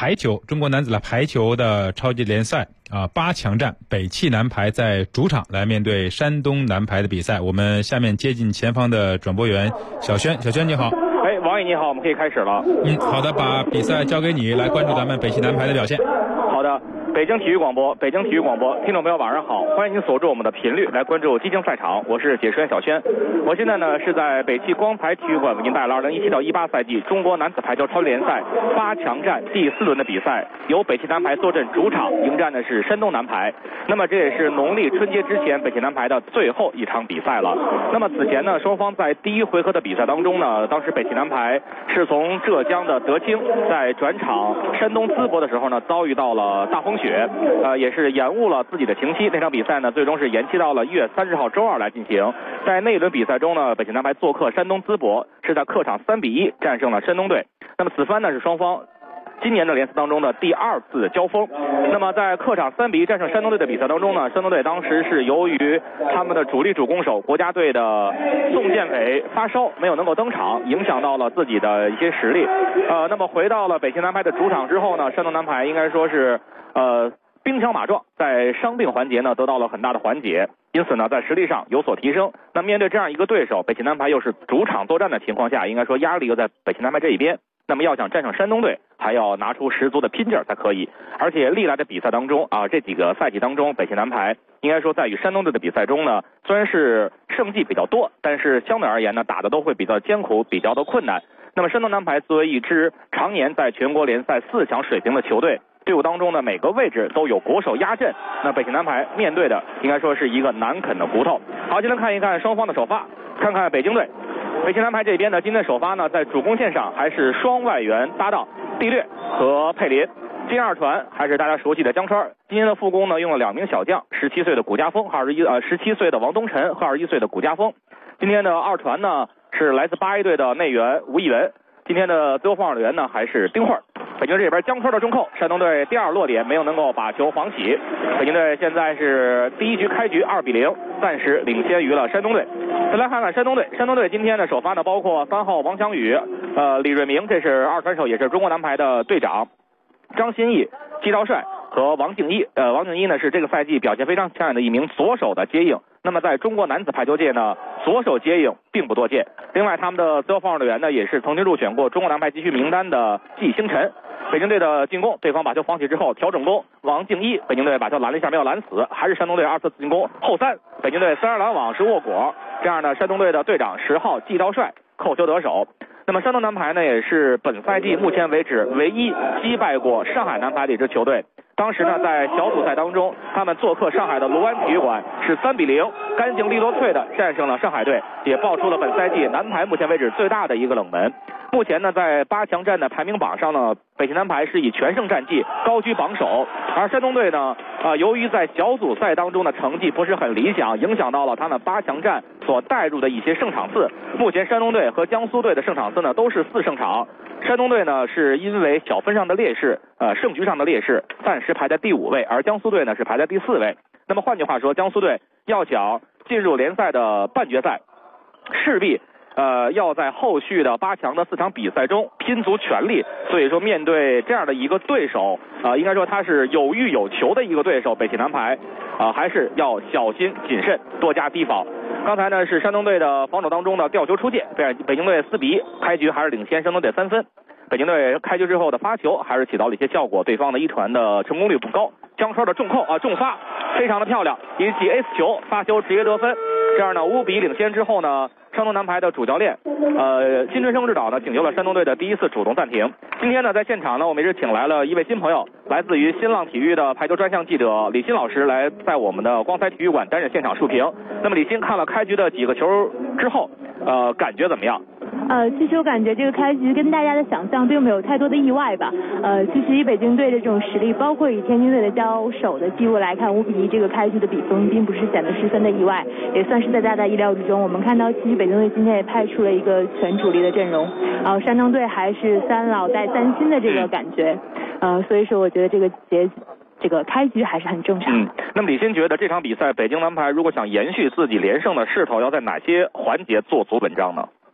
排球，中国男子的排球的超级联赛8强战，北汽男排在主场来面对山东男排的比赛。我们下面接近前方的转播员小轩，小轩你好。 王毅你好，我们可以开始了。 好的，把比赛交给你来关注咱们北汽男排的表现。 好的，北京体育广播，听众朋友晚上好，欢迎您锁住我们的频率来关注激情赛场，我是解说员小轩。我现在呢是在北汽光彩体育馆为您带来2017到18赛季中国男子排球超级联赛8强战第4轮的比赛，由北汽男排坐镇主场迎战的是山东男排。那么这也是农历春节之前北汽男排的最后一场比赛了。那么此前呢，双方在第一回合的比赛当中呢，当时北汽男排是从浙江的德清在转场山东淄博的时候呢，遭遇到了大风雪，也是延误了自己的停期。那场比赛呢，最终是延期到了1月30号周二来进行。在那一轮比赛中呢，北汽男排做客山东淄博，是在客场3-1战胜了山东队。那么此番呢是双方今年的联赛当中的第2次交锋。那么在客场3-1战胜山东队的比赛当中呢，山东队当时是由于他们的主力主攻手国家队的宋建伟发烧没有能够登场，影响到了自己的一些实力。那么回到了北汽男排的主场之后呢，山东男排应该说是兵强马壮，在伤病环节呢得到了很大的缓解，因此呢在实力上有所提升。那面对这样一个对手，北汽男排又是主场作战的情况下，应该说压力又在北汽男排这一边。那么要想战胜山东队，还要拿出十足的拼劲儿才可以。而且历来的比赛当中这几个赛季当中，北汽男排应该说在与山东队的比赛中呢，虽然是胜绩比较多，但是相对而言呢，打的都会比较艰苦，比较的困难。那么山东男排作为一支常年在全国联赛4强水平的球队，队伍当中的每个位置都有国手压阵，那北汽男排面对的应该说是一个难啃的骨头。好，今天看一看双方的首发，看看北京队。北汽男排这边呢，今天首发呢，在主攻线上还是双外援搭档蒂略和佩林。金二传还是大家熟悉的江川。今天的副攻呢，用了2名小将，17岁的古家峰，17岁的王东晨和21岁的古家峰。今天的二传呢，是来自81队的内援吴亦文。今天的自由防守员呢，还是丁慧。北京这边江川的重扣，山东队第2落点没有能够把球防起。北京队现在是第一局开局2-0，暂时领先于了山东队。再来看看山东队，山东队今天的首发呢，包括3号王翔宇、李瑞明，这是二传手，也是中国男排的队长，张歆艺、季兆帅和王敬一。王敬一呢是这个赛季表现非常抢眼的一名左手的接应。那么在中国男子排球界呢，左手接应并不多见。另外他们的自由防守队员呢，也是曾经入选过中国男排集训名单的季星辰。北京队的进攻，对方把球防起之后调整攻，王敬一，北京队把球拦了一下没有拦死，还是山东队2次进攻后3，北京队3人拦网是沃果。这样呢，山东队的队长10号季兆帅扣球得手。那么山东男排呢，也是本赛季目前为止唯一击败过上海男排的一支球队。当时呢，在小组赛当中，他们做客上海的卢湾体育馆，是3-0干净利落脆的战胜了上海队，也爆出了本赛季男排目前为止最大的一个冷门。目前呢，在8强战的排名榜上呢，北汽男排是以全胜战绩高居榜首，而山东队呢，由于在小组赛当中的成绩不是很理想，影响到了他们8强战所带入的一些胜场次。目前山东队和江苏队的胜场次呢都是4胜场，山东队呢是因为小分上的劣势，胜局上的劣势，暂时排在第5位，而江苏队呢是排在第4位。那么换句话说，江苏队要想进入联赛的半决赛，势必要在后续的8强的4场比赛中拼足全力。所以说面对这样的一个对手，应该说他是有欲有求的一个对手，北汽男排还是要小心谨慎，多加提防。刚才呢是山东队的防守当中的吊球出界，北京队4-1开局还是领先山东队3分。北京队开局之后的发球还是起到了一些效果，对方的一传的成功率不高，江川的重扣重发非常的漂亮，引起 S 球，发球直接得分。这样呢5-1领先之后呢，山东男排的主教练金春生指导呢请求了山东队的第1次主动暂停。今天呢在现场呢，我们也是请来了一位新朋友，来自于新浪体育的排球专项记者李欣老师，来在我们的光彩体育馆担任现场述评。那么李欣看了开局的几个球之后，感觉怎么样？ 其实我感觉这个开局跟大家的想象并没有太多的意外吧。其实以北京队的这种实力，包括以天津队的交手的记录来看，5-1这个开局的比分并不是显得十分的意外，也算是在大家意料之中。我们看到其实北京队今天也派出了一个全主力的阵容，山东队还是3老带3新的这个感觉，所以说我觉得这个开局还是很正常。 那么李欣觉得这场比赛北京男排如果想延续自己连胜的势头，要在哪些环节做足文章呢？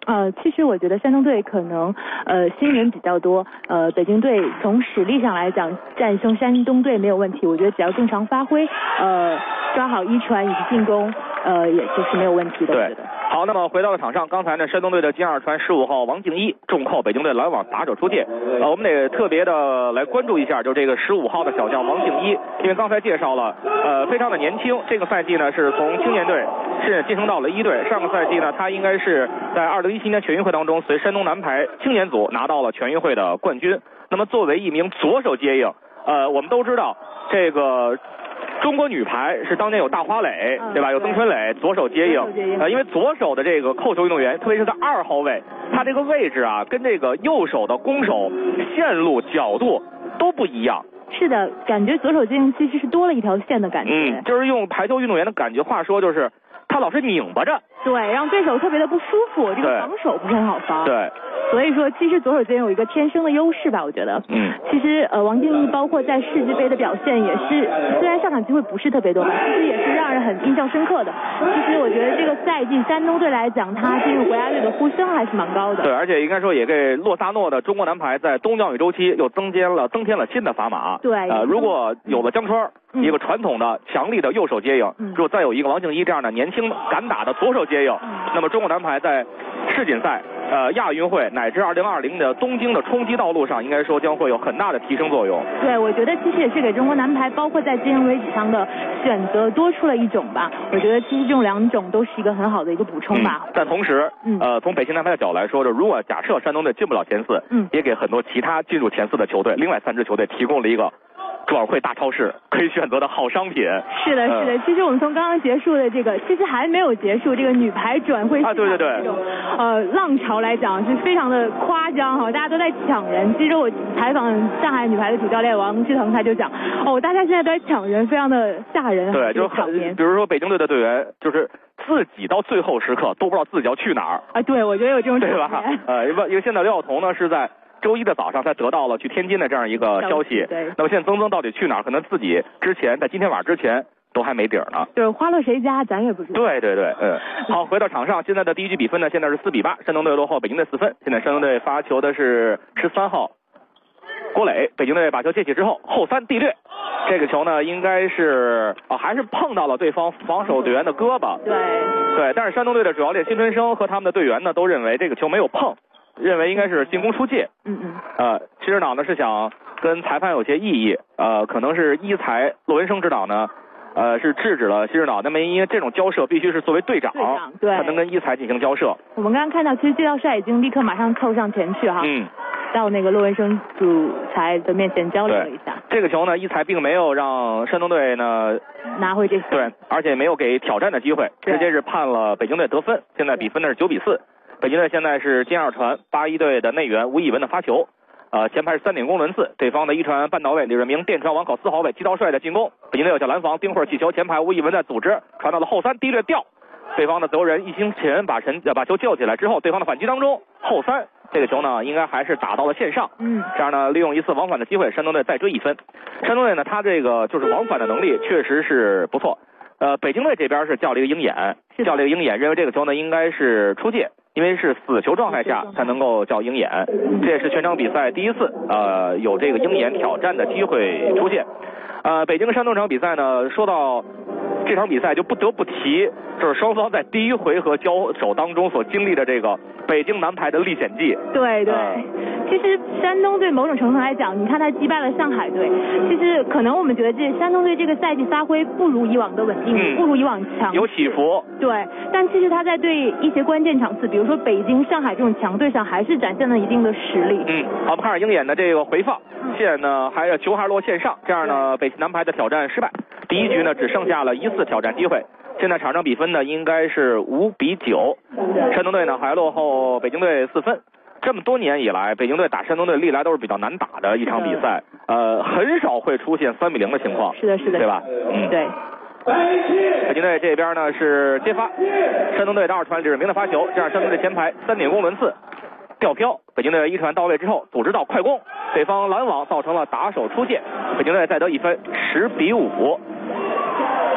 其实我觉得山东队可能新人比较多，北京队从实力上来讲战胜山东队没有问题，我觉得只要正常发挥，抓好一传以及进攻，也就是没有问题的。 对，好，那么回到了场上，刚才呢山东队的金二传15号王敬一重扣北京队拦网打者出界，我们得特别的来关注一下，就这个15号的小将王敬一，因为刚才介绍了，非常的年轻，这个赛季呢是从青年队是晋升到了1队，上个赛季呢他应该是在2017年全运会当中随山东男排青年组拿到了全运会的冠军。那么作为一名左手接应，我们都知道这个中国女排是当年有大花磊，对吧？有曾春磊左手接应，因为左手的这个扣球运动员，特别是在2号位，他这个位置啊，跟这个右手的攻手线路角度都不一样。 是的，感觉左手接应其实是多了一条线的感觉。 就是用排球运动员的感觉话说，就是他老是拧巴着， 对，让对手特别的不舒服，这个防守不是很好防。 对。 所以说，其实左手接应有一个天生的优势吧，我觉得。其实王敬一包括在世俱杯的表现也是，虽然上场机会不是特别多吧，其实也是让人很印象深刻的。其实我觉得这个赛季山东队来讲，他进入国家队的呼声还是蛮高的。 对，而且应该说也给洛萨诺的中国男排在冬降雨周期又增添了新的砝码。 对。 如果有了江川一个传统的强力的右手接应，如果再有一个王敬一这样的年轻敢打的左手接应，那么中国男排在世锦赛、亚运会乃至2020的东京的冲击道路上，应该说将会有很大的提升作用。 对，我觉得其实也是给中国男排，包括在接应位置上的选择多出了一种吧。我觉得其实这种2种都是一个很好的一个补充吧。 但同时，从北京男排的角度来说，如果假设山东队进不了前4，也给很多其他进入前4的球队，另外3支球队提供了一个转会大超市可以选择的好商品。 是的，是的。其实我们从刚刚结束的这个，其实还没有结束这个女排转会市场的这种浪潮来讲，是非常的夸张哈，大家都在抢人。其实我采访上海女排的主教练王志腾，他就讲大家现在都在抢人，非常的吓人。 对，就是比如说北京队的队员，就是自己到最后时刻都不知道自己要去哪儿啊。 对，我觉得有这种对吧？因为现在刘晓彤呢是在周一的早上才得到了去天津的这样一个消息。 对。 那么现在曾到底去哪儿？可能自己在今天晚上之前都还没底儿呢。 就是花落谁家，咱也不知道。 对对对，好，回到场上，现在的第一局比分呢，现在是4比8，山东队落后北京队4分。现在山东队发球的是13号郭磊，北京队把球接起之后后3地掠，这个球呢应该是还是碰到了对方防守队员的胳膊。对，但是山东队的主教练辛春生和他们的队员呢都认为这个球没有碰，认为应该是进攻出界。七指导呢是想跟裁判有些异议，可能是一裁骆文生指导呢是制止了辛指导，那么因为这种交涉必须是作为队长对， 才能跟一裁进行交涉。 我们刚刚看到，其实介绍帅已经立刻马上凑上前去哈。到那个骆文生主裁的面前交流了一下。 这个球呢，一裁并没有让山东队呢拿回这球。 对，而且没有给挑战的机会，直接是判了北京队得分。现在比分呢是9比4。北京队现在是金二传81队的内援吴以文的发球，前排是3点攻轮次，对方的一传半到位，李润明电传网口4号位季道帅的进攻，北京队有叫拦防，丁慧起球，前排吴以文在组织，传到了后3地掠掉，对方的自由人一星前把球救起来之后，对方的反击当中后3。这个球呢，应该还是打到了线上。这样呢，利用一次往返的机会，山东队再追1分。山东队呢，他这个就是往返的能力确实是不错。北京队这边是叫了一个鹰眼，认为这个球呢应该是出界，因为是死球状态下才能够叫鹰眼。这也是全场比赛第一次有这个鹰眼挑战的机会出现。北京山东这场比赛呢，说到这场比赛就不得不提，就是双方在第一回合交手当中所经历的这个北京男排的历险记。 对，其实山东队某种程度来讲，你看他击败了上海队，其实可能我们觉得这山东队这个赛季发挥不如以往的稳定，不如以往强， 有起伏。 对，但其实他在对一些关键场次，比如说北京、上海这种强队上，还是展现了一定的实力。 好，我们看看鹰眼的这个回放，线呢球还落线上，这样呢北京男排的挑战失败。第一局呢只剩下了1次挑战机会，现在场上比分呢应该是5比9，山东队呢还落后北京队4分。这么多年以来，北京队打山东队历来都是比较难打的一场比赛，很少会出现3比0的情况。 是的， 对吧？ 对。 北京队这边呢是接发，山东队的二传李润明的发球，这样山东队前排3点攻轮次吊飘，北京队一传到位之后组织到快攻，对方拦网造成了打手出界，北京队再得1分，10比5。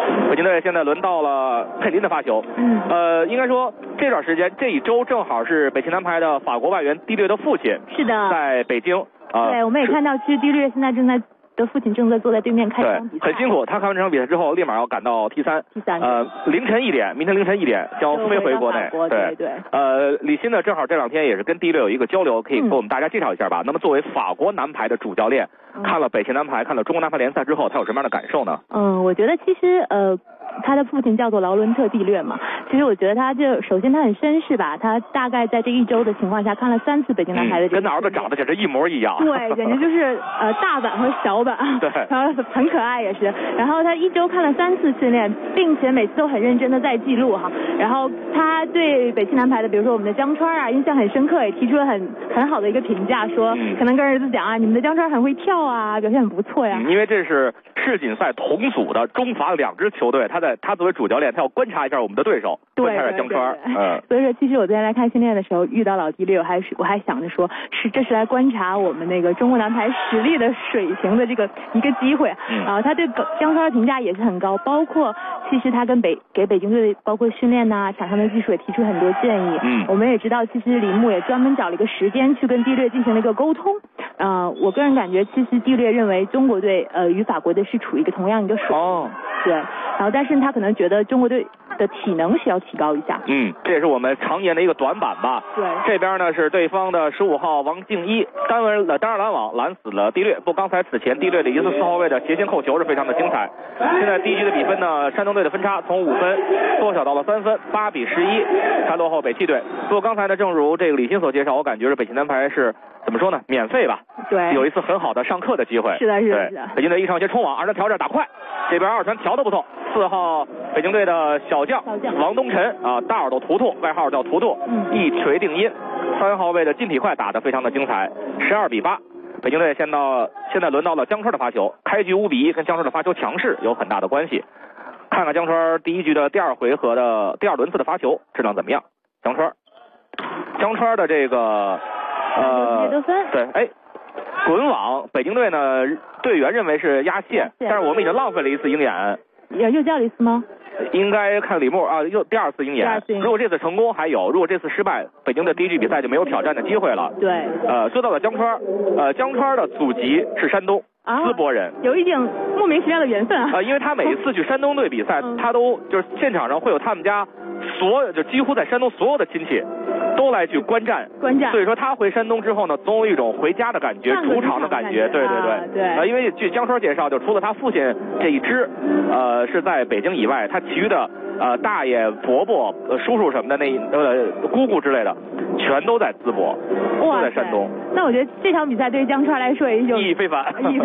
北京队现在轮到了佩林的发球。应该说这段时间这一周正好是北汽男排的法国外援迪略的父亲是的在北京。 对，我们也看到，其实迪略现在的父亲正在坐在对面看这场比赛， 很辛苦。他看完这场比赛之后，立马要赶到 T3。凌晨1点，明天凌晨1点将飞回国内。 对。 李欣呢，正好这2天也是跟迪略有一个交流，可以给我们大家介绍一下吧。那么作为法国男排的主教练，看了北汽男排，看了中国男排联赛之后，他有什么样的感受呢？ 我觉得其实他的父亲叫做劳伦特·蒂略嘛。其实我觉得他首先他很绅士吧，他大概在这一周的情况下看了3次北京男排的这个， 跟他儿子长得简直一模一样。 对，简直就是大版和小版。 对， 然后很可爱也是。然后他一周看了3次训练，并且每次都很认真的在记录哈。然后他对北汽男排的，比如说我们的江川啊，印象很深刻，也提出了很好的一个评价，说可能跟儿子讲啊，你们的江川很会跳啊，表现很不错呀。 因为这是世锦赛同组的中法2支球队，他作为主教练，他要观察一下我们的对手，观察一下江川。 所以说，其实我昨天来看训练的时候，遇到老迪略，我还想着说，这是来观察我们那个中国男排实力的水平的这个一个机会。他对江川的评价也是很高，包括其实他给北京队包括训练呐、场上的技术也提出很多建议。我们也知道，其实李牧也专门找了一个时间去跟迪略进行了一个沟通。我个人感觉，其实迪略认为中国队与法国队是处于一个同样一个水平。对，然后但是他可能觉得中国队的体能是要提高一下。 这也是我们常年的一个短板吧。 对， 这边呢是对方的15号王敬一单人拦网拦死了迪略。不，刚才此前迪略的1次4号位的斜线扣球是非常的精彩。现在第一局的比分呢，山东队的分差从5分缩小到了3分，8比11，还落后北汽队。不过刚才呢，正如这个李欣所介绍，我感觉是北汽男排是怎么说呢？免费吧？ 对， 有一次很好的上课的机会。 是的。 北京队一上先冲网，2传调整打快，这边2传调得不错。4号北京队的小将王东晨大耳朵图图，外号叫图图，一锤定音。3号位的金体快打得非常的精彩，12比8。北京队现在轮到了江川的发球，开局5比1跟江川的发球强势有很大的关系。看看江川第一局的第2回合的第2轮次的发球质量怎么样？江川的这个得分对，滚网，北京队呢队员认为是压线，但是我们已经浪费了1次鹰眼。 又叫了1次吗？ 应该看李牧又第2次鹰眼。如果这次成功还有，如果这次失败，北京队第一局比赛就没有挑战的机会了。 对。 说到了江川，江川的祖籍是山东淄博人， 有一点莫名其妙的缘分啊。 因为他每一次去山东队比赛，他都就是现场上会有他们家就几乎在山东所有的亲戚都来去观战，所以说他回山东之后呢，总有一种回家的感觉，主场的感觉。对。因为据江川介绍，就除了他父亲这一支是在北京以外，他其余的大爷、伯伯、叔叔什么的姑姑之类的，全都在淄博，都在山东。 那我觉得这场比赛对于江川来说也有意义非凡。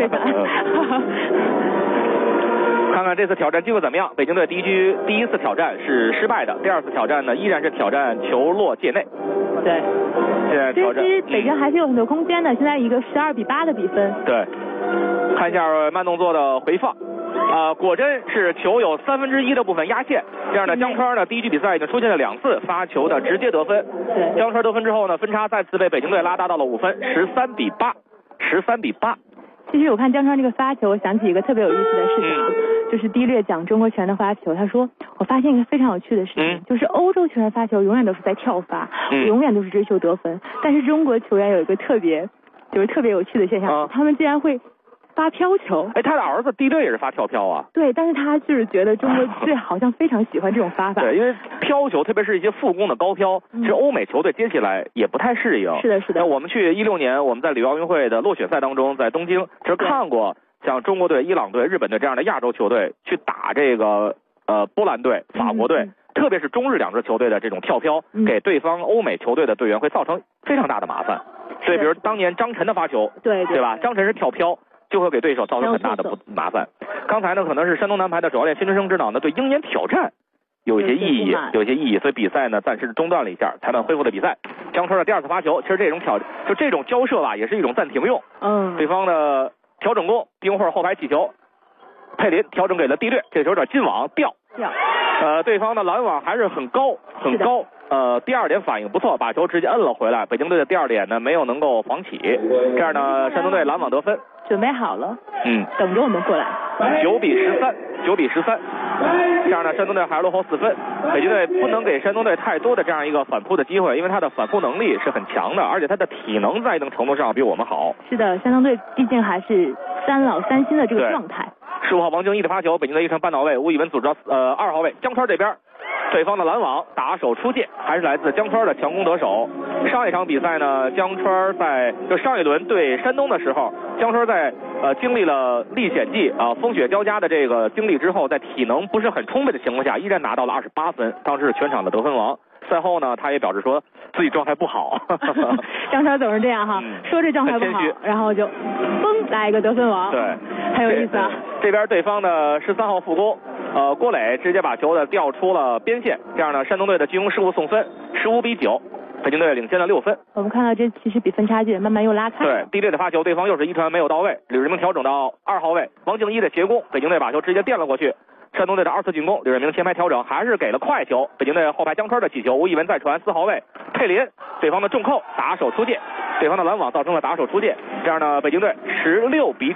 看看这次挑战机会怎么样？北京队第一次挑战是失败的，第2次挑战呢依然是挑战球落界内。 对， 现在挑战。 其实北京还是有很多空间的，现在一个12比8的比分。 对，看一下慢动作的回放。果真是球有1/3的部分压线，这样的江川呢第一局比赛已经出现了2次发球的直接得分。 对， 江川得分之后呢，分差再次被北京队拉大到了5分，13比8。 其实我看江川这个发球，我想起一个特别有意思的事情就是迪略讲中国球员的发球，他说我发现一个非常有趣的事情，就是欧洲球员发球永远都是在跳发，永远都是追求得分，但是中国球员有一个特别有趣的现象，他们竟然会发飘球。 他的儿子迪略也是发跳飘啊。 对，但是他就是觉得中国队好像非常喜欢这种发法。 对，因为飘球，特别是一些复攻的高飘，其实欧美球队接起来也不太适应。 是的。 那我们去16年我们在里约奥运会的落选赛当中，在东京其实看过像中国队、伊朗队、日本队这样的亚洲球队去打这个波兰队、法国队，特别是中日2支球队的这种跳飘，给对方欧美球队的队员会造成非常大的麻烦。所以比如当年张晨的发球，对吧？张晨是跳飘，就会给对手造成很大的麻烦。刚才呢，可能是山东男排的主教练辛春生指导呢，对鹰眼挑战有一些意义，所以比赛呢暂时中断了一下，裁判恢复了比赛。江川的第2次发球，其实这种交涉吧，也是一种暂停用。对方的调整攻，丁会后排起球，佩林调整给了迪略，这球有点近网掉。对方的拦网还是很高。第2点反应不错，把球直接摁了回来。北京队的第2点呢没有能够防起，这样呢山东队拦网得分。 准备好了，等着我们过来。 9比13，9比13。这样呢，山东队还是落后4分。北京队不能给山东队太多的这样一个反扑的机会，因为他的反扑能力是很强的，而且他的体能在一定程度上比我们好。 是的，山东队毕竟还是3老3新的这个状态。 15号王敬一的发球，北京队一传半到位，吴以文组织到2号位江川这边。对方的拦网打手出界，还是来自江川的强攻得手。上一场比赛呢，江川就上一轮对山东的时候，江川在经历了历险记风雪交加的这个经历之后，在体能不是很充沛的情况下，依然拿到了28分，当时是全场的得分王。赛后呢，他也表示说自己状态不好。 江川总是这样哈，说这状态不好，然后就嘣来一个得分王， 对， 很有意思啊。 这边对方的13号副攻。郭磊直接把球的调出了边线，这样呢，山东队的进攻失误送分，15比9，北京队领先了6分。 我们看到这其实比分差距慢慢又拉开。 对，低队的发球，对方又是一传没有到位，李瑞明调整到2号位，王敬一的斜攻，北京队把球直接垫了过去。山东队的2次进攻，李瑞明前排调整还是给了快球，北京队后排江川的起球，吴以文再传4号位，佩林，对方的重扣打手出界，对方的拦网造成了打手出界，这样呢，北京队16比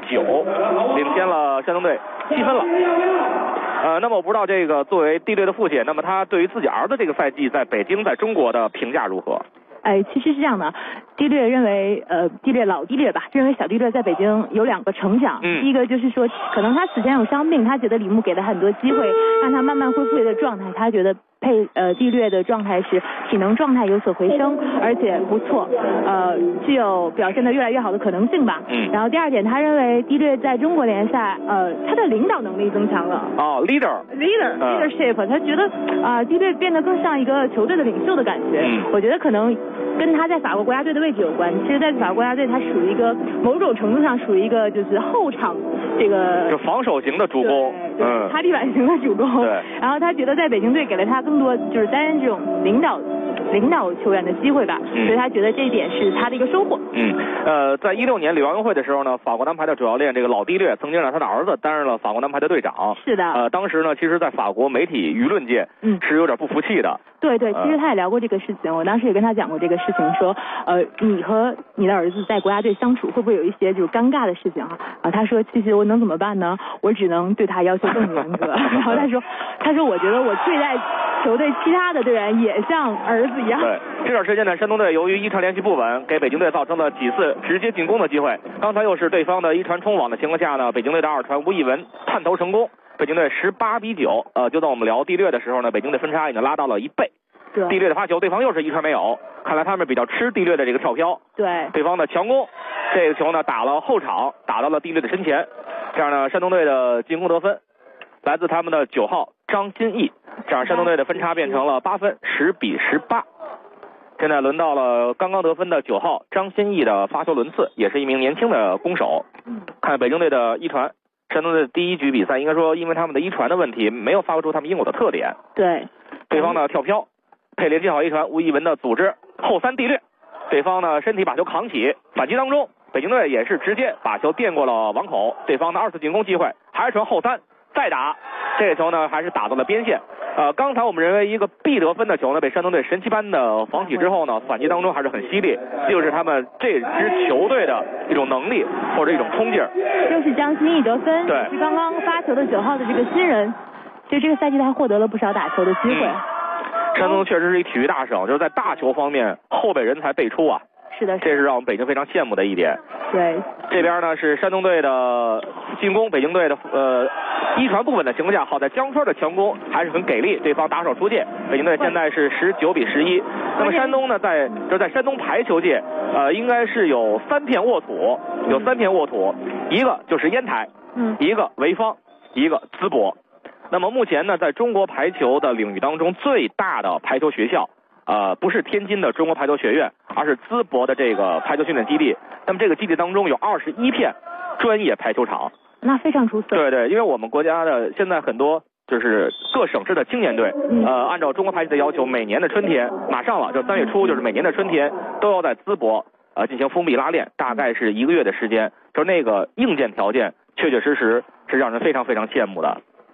9，领先了山东队7分了。那么我不知道这个作为地队的父亲，那么他对于自己儿子这个赛季在北京在中国的评价如何？ 其实是这样的，地略认为老地略吧，认为小地略在北京有2个成长。第一个就是说，可能他此前有伤病，他觉得李牧给了很多机会，让他慢慢恢复一个状态，他觉得地略的状态是体能状态有所回升，而且不错，具有表现得越来越好的可能性吧。然后第二点，他认为地略在中国联赛，他的领导能力增强了。leadership， 他觉得地略变得更像一个球队的领袖的感觉。我觉得可能跟他在法国国家队的位置有关。其实，在法国国家队，他属于一个某种程度上属于一个就是后场这个就防守型的主攻， 擦地板型的主攻。 对。 然后他觉得在北京队给了他更多就是担任这种领导球员的机会吧，所以他觉得这一点是他的一个收获。 在16年里奥运会的时候呢，法国男排的主教练这个老地略曾经让他的儿子担任了法国男排的队长。 是的。 当时呢，其实在法国媒体舆论界是有点不服气的。 对，其实他也聊过这个事情，我当时也跟他讲过这个事情，说你和你的儿子在国家队相处会不会有一些就是尴尬的事情他说其实我能怎么办呢？我只能对他要求更严格。然后他说我觉得我对待球队其他的队员也像儿子一样。 对，这段时间呢，山东队由于一传连续不稳，给北京队造成了几次直接进攻的机会。刚才又是对方的一传冲网的情况下呢，北京队的2传吴以文探头成功，北京队18比9。就在我们聊地略的时候呢，北京队分差已经拉到了1倍。地略的发球，对方又是一传没有，看来他们比较吃地略的这个跳飘。对方的强攻，这个球呢打了后场，打到了地略的身前，这样呢，山东队的进攻得分来自他们的9号张新义，这样山东队的分差变成了8分，10比18。现在轮到了刚刚得分的9号张新义的发球轮次，也是一名年轻的攻手。看北京队的一传，山东队的第一局比赛应该说因为他们的一传的问题没有发挥出他们应有的特点。对方的跳飘，佩林接好一传，吴以文的组织后3地略，对方呢身体把球扛起，反击当中北京队也是直接把球垫过了网口，对方的2次进攻机会还是传后3再打，这个球呢还是打到了边线。刚才我们认为一个必得分的球呢，被山东队神奇般的防起之后呢，反击当中还是很犀利，就是他们这支球队的一种能力或者一种冲劲儿。 又是江新义得分， 对， 是刚刚发球的9号的这个新人，其实这个赛季他获得了不少打球的机会。 山东确实是一体育大省，就是在大球方面后备人才辈出啊。 是的， 这是让我们北京非常羡慕的一点。 对， 这边呢是山东队的进攻，北京队的一传不稳的情况下，好在江川的强攻还是很给力，对方打手出界，北京队现在是19比11。那么山东呢，在山东排球界，应该是有3片沃土，一个就是烟台，一个潍坊，一个淄博。那么目前呢，在中国排球的领域当中，最大的排球学校。不是天津的中国排球学院，而是淄博的这个排球训练基地。那么这个基地当中有21片专业排球场， 那非常出色。 对，因为我们国家的现在很多就是各省市的青年队，按照中国排球的要求，每年的春天马上了，就3月初，就是每年的春天都要在淄博进行封闭拉练，大概是1个月的时间。就那个硬件条件，确确实实是让人非常非常羡慕的。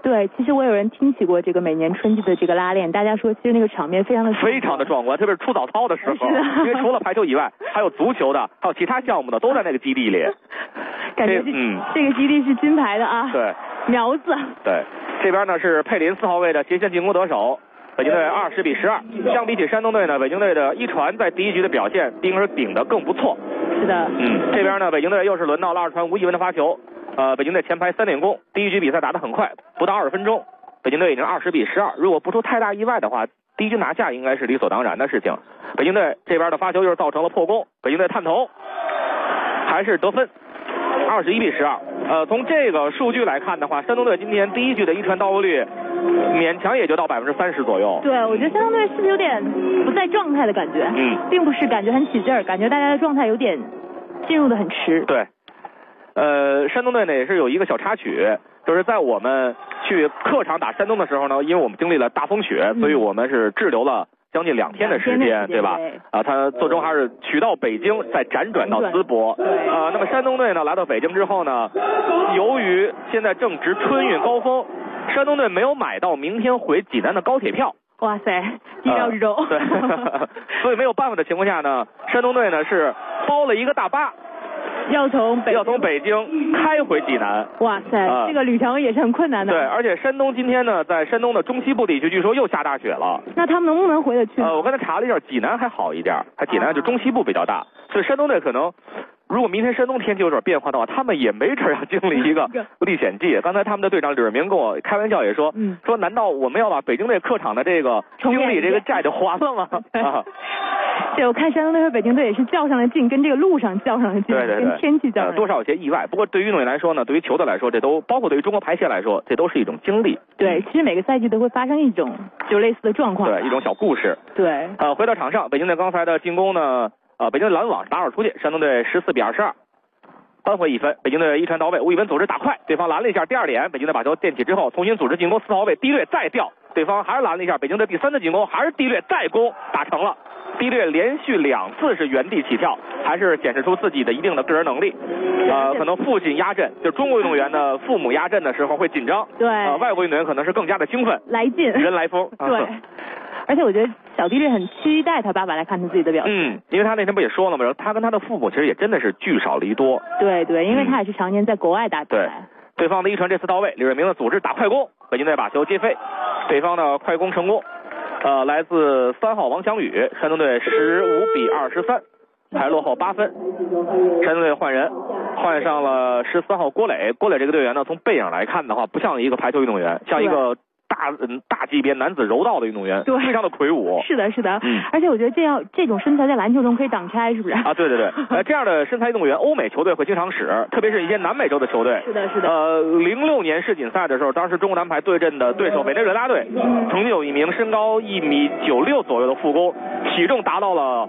对，其实我有人听起过这个每年春季的这个拉练，大家说其实那个场面非常的壮观，特别是出早操的时候，因为除了排球以外，还有足球的，还有其他项目的都在那个基地里。 感觉这个基地是金牌的啊。 对， 苗子。 对，这边呢是佩林4号位的斜线进攻得手。北京队20比12，相比起山东队呢，北京队的一传在第一局的表现，应该是顶得更不错。 是的。 这边呢，北京队又是轮到了二传吴亦文的发球。北京队前排3点攻，第一局比赛打得很快，不到20分钟，北京队已经20比12。如果不出太大意外的话，第一局拿下应该是理所当然的事情。北京队这边的发球又是造成了破功，北京队探头，还是得分，21比12。从这个数据来看的话，山东队今天第一局的一传到位率勉强也就到30%左右。对， 我觉得山东队是不是有点不在状态的感觉？并不是感觉很起劲儿，感觉大家的状态有点进入的很迟。 对，山东队呢也是有一个小插曲，就是在我们去客场打山东的时候呢，因为我们经历了大风雪，所以我们是滞留了将近2天的时间，对吧？他最终还是取到北京，再辗转到淄博。那么山东队呢来到北京之后呢，由于现在正值春运高峰，山东队没有买到明天回济南的高铁票。 哇塞，意料之中。 对，所以没有办法的情况下呢，山东队呢是包了一个大巴。 要从北京开回济南。 哇塞，这个旅程也是很困难的。 对，而且山东今天呢，在山东的中西部地区，据说又下大雪了。 那他们能不能回得去？ 我刚才查了一下，济南还好一点，济南就中西部比较大，所以山东队可能，如果明天山东天气有点变化的话，他们也没准要经历一个历险记。刚才他们的队长李瑞明跟我开玩笑也说，说难道我们要把北京队客场的这个经历这个债就还了吗？ 对，我看山东队和北京队也是较上了劲，跟这个路上较上了劲，跟天气较上了劲， 多少有些意外。不过对于运动员来说呢，对于球队来说，这都包括对于中国排协来说，这都是一种经历。 对，其实每个赛季都会发生一种就类似的状况， 对，一种小故事。 对， 回到场上，北京队刚才的进攻呢，北京队拦网打扰出界，山东队14比22，扳回1分。北京队一传到位，吴亦文组织打快，对方拦了一下，第2点，北京队把球垫起之后，重新组织进攻，4号位低掠再吊，对方还是拦了一下，北京队第3次进攻还是低掠再攻，打成了。低掠连续2次是原地起跳，还是显示出自己的一定的个人能力。可能父亲压阵，就中国运动员的父母压阵的时候会紧张， 对， 外国运动员可能是更加的兴奋， 来劲， 人来疯。 对，而且我觉得小低掠很期待他爸爸来看他自己的表现。 因为他那天不也说了吗？他跟他的父母其实也真的是聚少离多。 对对，因为他也是常年在国外打比赛。 对方的一传这次到位，李瑞明的组织打快攻，北京队把球接飞，对方的快攻成功。来自3号王翔宇，山东队15比23，还落后8分。山东队换人，换上了14号郭磊。郭磊这个队员呢，从背影来看的话，不像一个排球运动员，像一个大级别男子柔道的运动员，非常的魁梧。 是的，是的。而且我觉得这种身材在篮球中可以挡拆，是不是？ 对对对。这样的身材运动员，欧美球队会经常使，特别是一些南美洲的球队。 是的，是的。 06年世锦赛的时候，当时中国男排对阵的对手委内瑞拉队，曾经有一名身高1.96米左右的副攻，体重达到了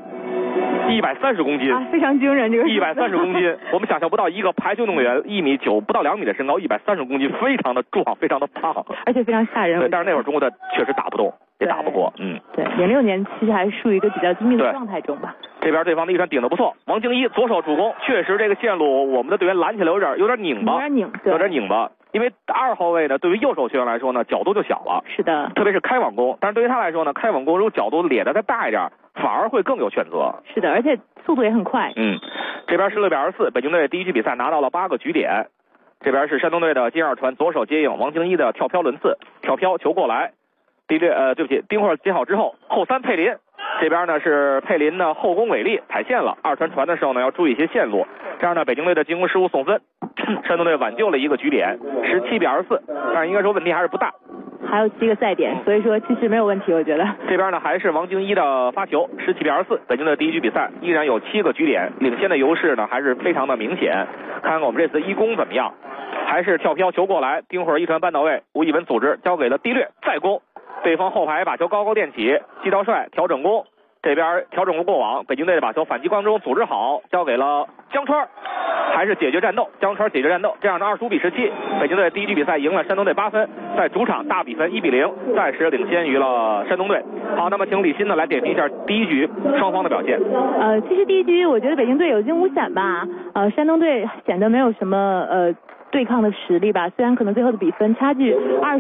130公斤， 非常惊人。这个 130公斤，我们想象不到一个排球运动员1.9米不到2米的身高，130公斤，非常的壮，非常的胖， 而且非常吓人。 对，但是那会儿中国队确实打不动，也打不过。 对，06年其实还是属于一个比较精密的状态中吧。 这边对方的一传顶得不错，王敬一左手主攻，确实这个线路我们的队员拦起来有点拧巴，有点拧巴。因为2号位呢，对于右手球员来说呢，角度就小了。 是的， 特别是开网攻，但是对于他来说呢，开网攻如果角度咧得再大一点，反而会更有选择。 是的，而且速度也很快。 这边16比24，北京队第一局比赛拿到了8个局点。这边是山东队的金二传左手接应，王敬一的跳飘轮次，跳飘球过来，丁慧接好之后，后3佩林。这边呢是佩林的后攻伟力踩线了，2传传的时候呢要注意一些线路，这样呢北京队的进攻失误送分，山东队挽救了一个局点，17比24，但是应该说问题还是不大， 还有7个赛点，所以说其实没有问题，我觉得。 这边呢还是王敬一的发球，17比24，北京队第一局比赛依然有7个局点，领先的优势呢还是非常的明显。看看我们这次一攻怎么样，还是跳飘球过来，丁慧一传扳到位，吴亦文组织交给了低掠再攻。对方后排把球高高垫起，季兆帅调整攻，这边调整攻过网，北京队把球反击当中组织好，交给了江川，还是解决战斗，江川解决战斗，这样的25比17，北京队第一局比赛赢了山东队8分，在主场大比分1比0，暂时领先于了山东队。好，那么请李欣呢来点评一下第一局双方的表现。其实第一局我觉得北京队有惊无险吧，山东队显得没有什么对抗的实力吧。虽然可能最后的比分差距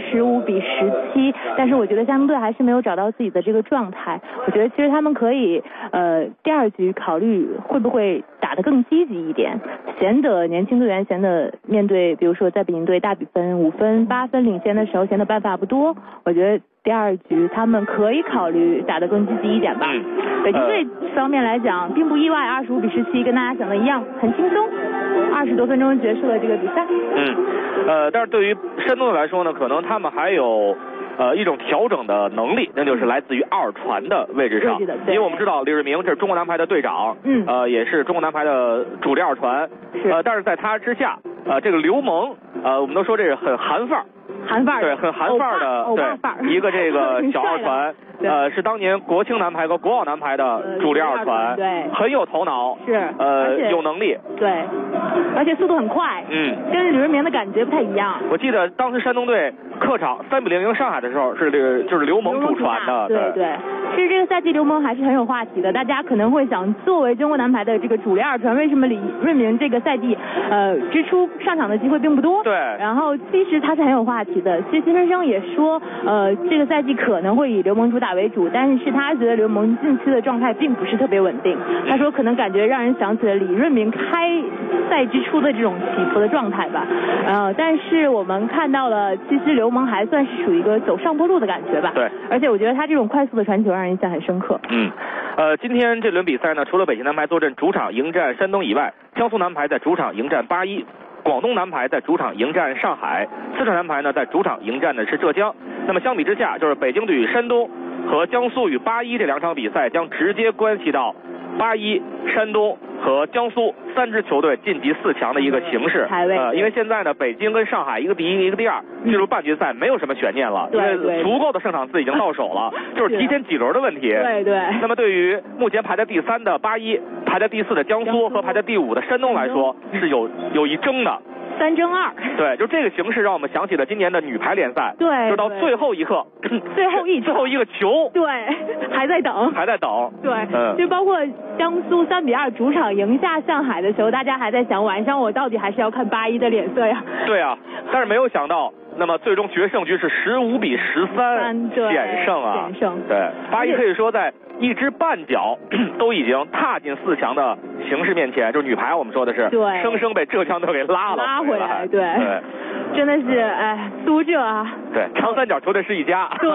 25-17，但是我觉得山东队还是没有找到自己的这个状态。我觉得其实他们可以第二局考虑会不会打得更积极一点。贤德年轻队员贤德面对比如说在北京队大比分5分8分领先的时候，贤德办法不多，我觉得第二局他们可以考虑打得更积极一点吧。北京队方面来讲并不意外，25-17跟大家想的一样，很轻松，20多分钟结束了这个比赛。 但是对于山东队来说呢，可能他们还有一种调整的能力，那就是来自于二传的位置上。因为我们知道李瑞明这是中国男排的队长，也是中国男排的主力二传，但是在他之下，这个刘萌，我们都说这是很韩范儿。对，很韩范儿的，对，一个这个小二传，是当年国青男排和国奥男排的主力二传， 对， 很有头脑， 是， 有能力， 对，而且速度很快，跟李瑞明的感觉不太一样。 我记得当时山东队客场3-0赢上海的时候，就是刘萌主传的， 对。其实这个赛季刘萌还是很有话题的，大家可能会想，作为中国男排的这个主力二传，为什么李瑞明这个赛季之初上场的机会并不多？ 对。 然后其实他是很有话题的，其实金生也说，这个赛季可能会以刘萌主打为主，但是他觉得刘萌近期的状态并不是特别稳定。他说可能感觉让人想起了李瑞明开赛之初的这种起伏的状态吧。但是我们看到了，其实刘萌还算是属于一个走上坡路的感觉吧。 对。 而且我觉得他这种快速的传球让人印象很深刻。 今天这轮比赛呢，除了北京男排坐镇主场迎战山东以外，江苏男排在主场迎战8-1。广东男排在主场迎战上海，四川男排呢在主场迎战的是浙江。那么相比之下，就是北京队与山东和江苏与8-1这2场比赛将直接关系到8-1、山东和江苏3支球队晋级4强的一个形势。因为现在呢，北京跟上海一个第一，一个第二，进入半决赛没有什么悬念了，因为足够的胜场次已经到手了，就是提前几轮的问题。 对。 那么对于目前排在第3的8-1，排在第4的江苏和排在第5的山东来说，是有一争的。 3争2。 对，就这个形势让我们想起了今年的女排联赛。 对。 就到最后一刻，最后一个球。 对，还在等。对。就包括江苏3-2主场赢下上海的时候，大家还在想晚上我到底还是要看8-1的脸色呀。 对啊，但是没有想到，那么最终决胜局是15-13险胜啊。对，8-1可以说在一知半脚都已经踏进4强的形势面前，就是女排我们说的是， 对， 生生被浙江队给拉回来。对，真的是苏浙啊。 对，长三角球队是一家。 对。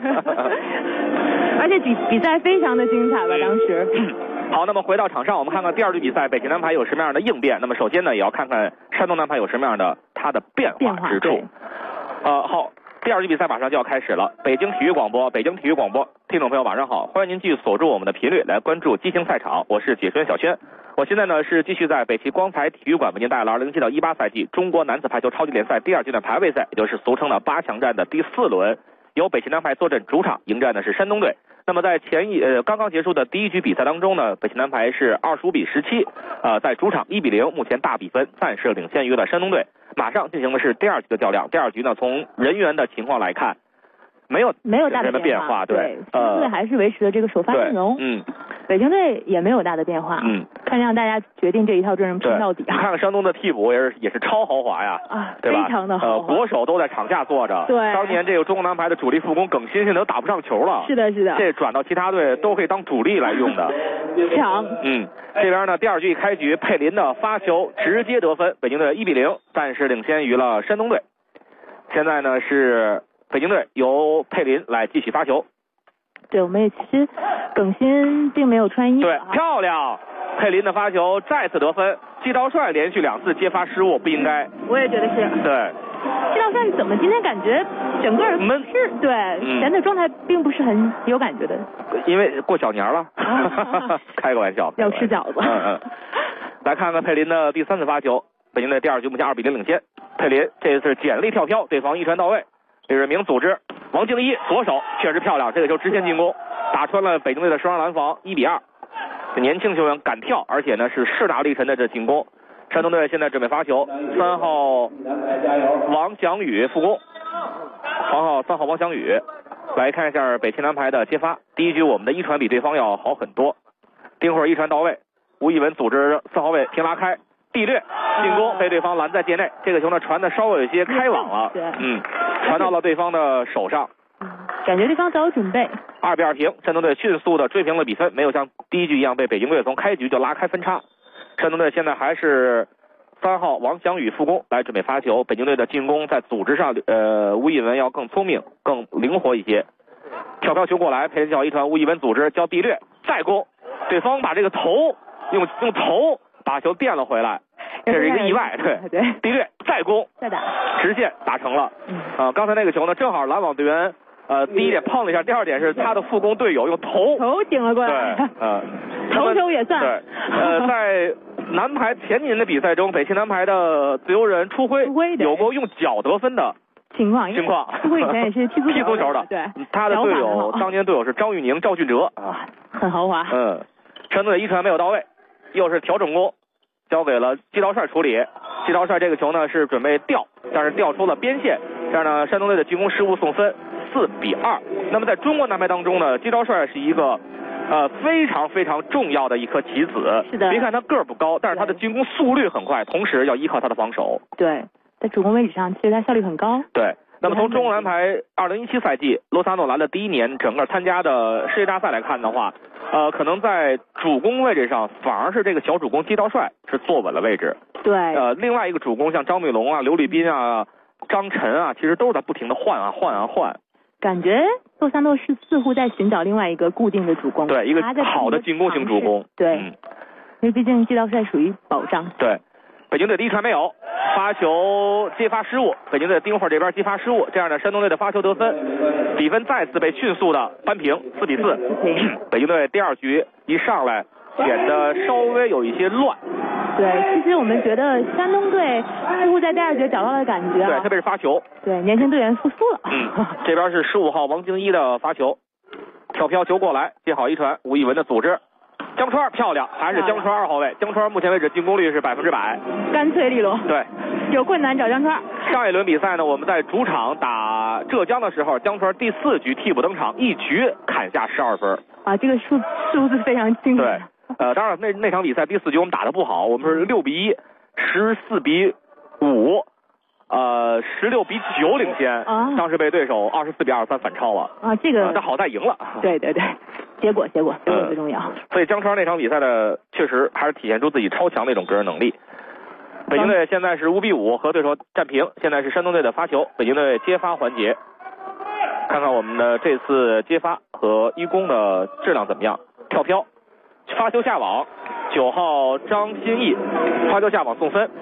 而且比赛非常的精彩吧，当时。 好，那么回到场上，我们看看第二局比赛，北京男排有什么样的应变。那么首先呢，也要看看山东男排有什么样的它的变化之处。好，第二局比赛马上就要开始了。北京体育广播，听众朋友晚上好，欢迎您继续锁住我们的频率来关注激情赛场，我是解说员小轩。我现在呢是继续在北汽光彩体育馆为您带来2017到18赛季中国男子排球超级联赛第2阶段排位赛，也就是俗称的8强战的第4轮，由北汽男排坐镇主场迎战的是山东队。那么在刚刚结束的第一局比赛当中呢，北汽男排是25-17，在主场1-0，目前大比分暂时领先于了山东队。马上进行的是第二局的较量。第二局呢，从人员的情况来看，没有大的变化，对，山东队还是维持了这个首发阵容，北京队也没有大的变化，看让大家决定这一套阵容拼到底。看看山东的替补也是超豪华呀，对吧？非常的豪华，国手都在场下坐着。对，当年这个中国男排的主力副攻耿欣现在都打不上球了。是的，这转到其他队都可以当主力来用的。强。这边呢，第二局一开局，佩林的发球直接得分，北京队1-0，暂时领先于了山东队。现在呢是北京队由佩林来继续发球。对，我们也其实耿欣并没有穿衣服。对，漂亮！佩林的发球再次得分，季道帅连续2次接发失误，不应该。我也觉得是。对。季道帅怎么今天感觉整个闷是？对，显得状态并不是很有感觉的。因为过小年了，开个玩笑。要吃饺子。来看看佩林的第3次发球，北京队第二局目前2-0领先。佩林这一次简历跳飘，对方一传到位，李瑞明组织。王静一左手确实漂亮，这个球直线进攻，打穿了北京队的双人拦防，1-2。这年轻球员敢跳，而且呢是势大力沉的这进攻。山东队现在准备发球，3号王翔宇副攻，3号王翔宇。来看一下北汽男排的接发，第一局我们的一传比对方要好很多。丁慧一传到位，吴亦文组织4号位平拉开， 地略进攻被对方拦在界内，这个球呢传的稍微有些开网了，传到了对方的手上。 感觉对方早有准备。 2比2平，山东队迅速的追平了比分，没有像第一局一样被北京队从开局就拉开分差。山东队现在还是3号王翔宇副攻来准备发球，北京队的进攻在组织上，吴亦文要更聪明、更灵活一些。跳飘球过来，裴小一传，吴亦文组织交地略再攻，对方把这个头用头把球垫了回来，这是一个意外。对，地略再攻， 再打， 直线打成了。刚才那个球呢，正好拦网队员第一点碰了一下，第二点是他的副攻队友用头顶了过来。对，头球也算。对，在男排前几年的比赛中，北汽男排的自由人初辉有过用脚得分的情况。初辉以前也是踢足球的。对，他的队友当年队友是张玉宁、赵俊哲啊，很豪华。山东队一传没有到位，又是调整攻，交给了季道帅处理。季道帅这个球呢是准备吊，但是吊出了边线，这样呢山东队的进攻失误送分，4比2。那么在中国男排当中呢，季道帅是一个非常非常重要的一颗棋子。是的。别看他个儿不高，但是他的进攻速率很快，同时要依靠他的防守。对，在主攻位置上其实他效率很高。对。那么从中国男排2017赛季罗萨诺来的第一年整个参加的世界大赛来看的话，可能在主攻位置上反而是这个小主攻季道帅是坐稳了位置。对。另外一个主攻像张玉龙啊、刘立斌啊、张晨啊，其实都是在不停的换。感觉洛萨诺是似乎在寻找另外一个固定的主攻，对，一个好的进攻型主攻。对，因为毕竟季道帅属于保障。对，北京队第一传没有，发球接发失误，北京队丁慧这边接发失误，这样的山东队的发球得分，比分再次被迅速的扳平，4比4。北京队第二局一上来显得稍微有一些乱。对，其实我们觉得山东队似乎在第二局找到了感觉。对，特别是发球。对，年轻队员复苏了。这边是15号王京一的发球，跳飘球过来，接好一传，吴亦文的组织，江川漂亮，还是江川2号位。江川目前为止进攻率是100%，干脆利落。对，有困难找江川。上一轮比赛呢，我们在主场打浙江的时候，江川第4局替补登场，一局砍下12分。啊，这个数字非常惊人。对，当然那场比赛第4局我们打得不好，我们是6比1、14比5、16比9领先，当时被对手24比23反超了。啊，这个但好在赢了。对，结果最重要。所以江川那场比赛的确实还是体现出自己超强的一种个人能力。北京队现在是5比5和对手战平，现在是山东队的发球，北京队接发环节，看看我们的这次接发和一攻的质量怎么样。跳飘发球下网，9号张歆艺发球下网送分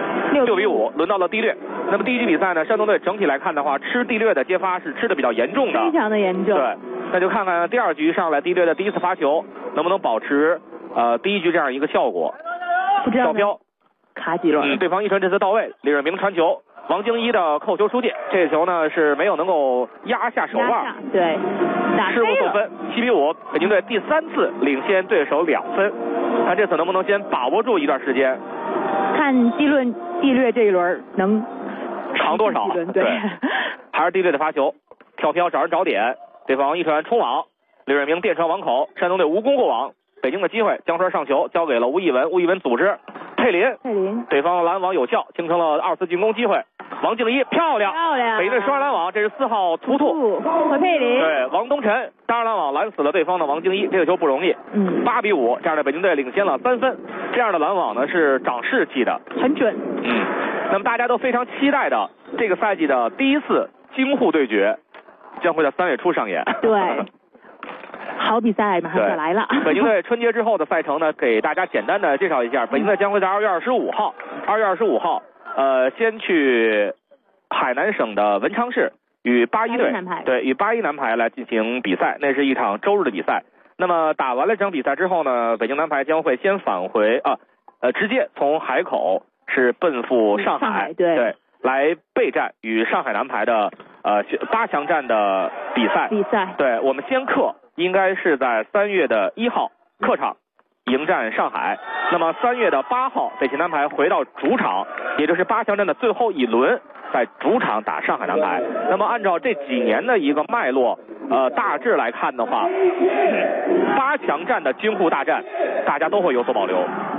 ，6比5，轮到了地略。那么第一局比赛呢，山东队整体来看的话，吃地略的接发是吃的比较严重的，非常的严重。对，那就看看第二局上来地略的第一次发球能不能保持第一局这样一个效果。不知道跳飘卡几轮，对方一传这次到位，李润明传球，王京一的扣球出界，这个球呢是没有能够压下手腕，对，失误送分，7比5，北京队第3次领先对手2分，看这次能不能先把握住一段时间，看地略这一轮能长多少。对，还是地略的发球，跳飘找人找点，对方一传冲网，李润明电传网口，山东队无功过网，北京的机会，江川上球交给了吴亦文，吴亦文组织佩林，对方拦网有效，形成了2次进攻机会。王敬一漂亮，北京队双拦网，这是4号图和佩林，对，王东辰单拦网拦死了对方的王敬一，这个球不容易。8比5，这样的北京队领先了3分，这样的拦网呢是长士气的，很准。那么大家都非常期待的这个赛季的第一次京沪对决，将会在3月初上演。对。好比赛马上就来了。北京队春节之后的赛程呢，给大家简单的介绍一下。北京队将会在2月25号，先去海南省的文昌市与81队，与81男排来进行比赛，那是一场周日的比赛。那么打完了这场比赛之后呢，北京男排将会先返回直接从海口是奔赴上海，对，来备战与上海男排的8强战的比赛。对，我们先客应该是在3月的1号客场迎战上海，那么3月的8号北汽男排回到主场，也就是8强战的最后一轮，在主场打上海男排。那么按照这几年的一个脉络，大致来看的话，8强战的京沪大战大家都会有所保留。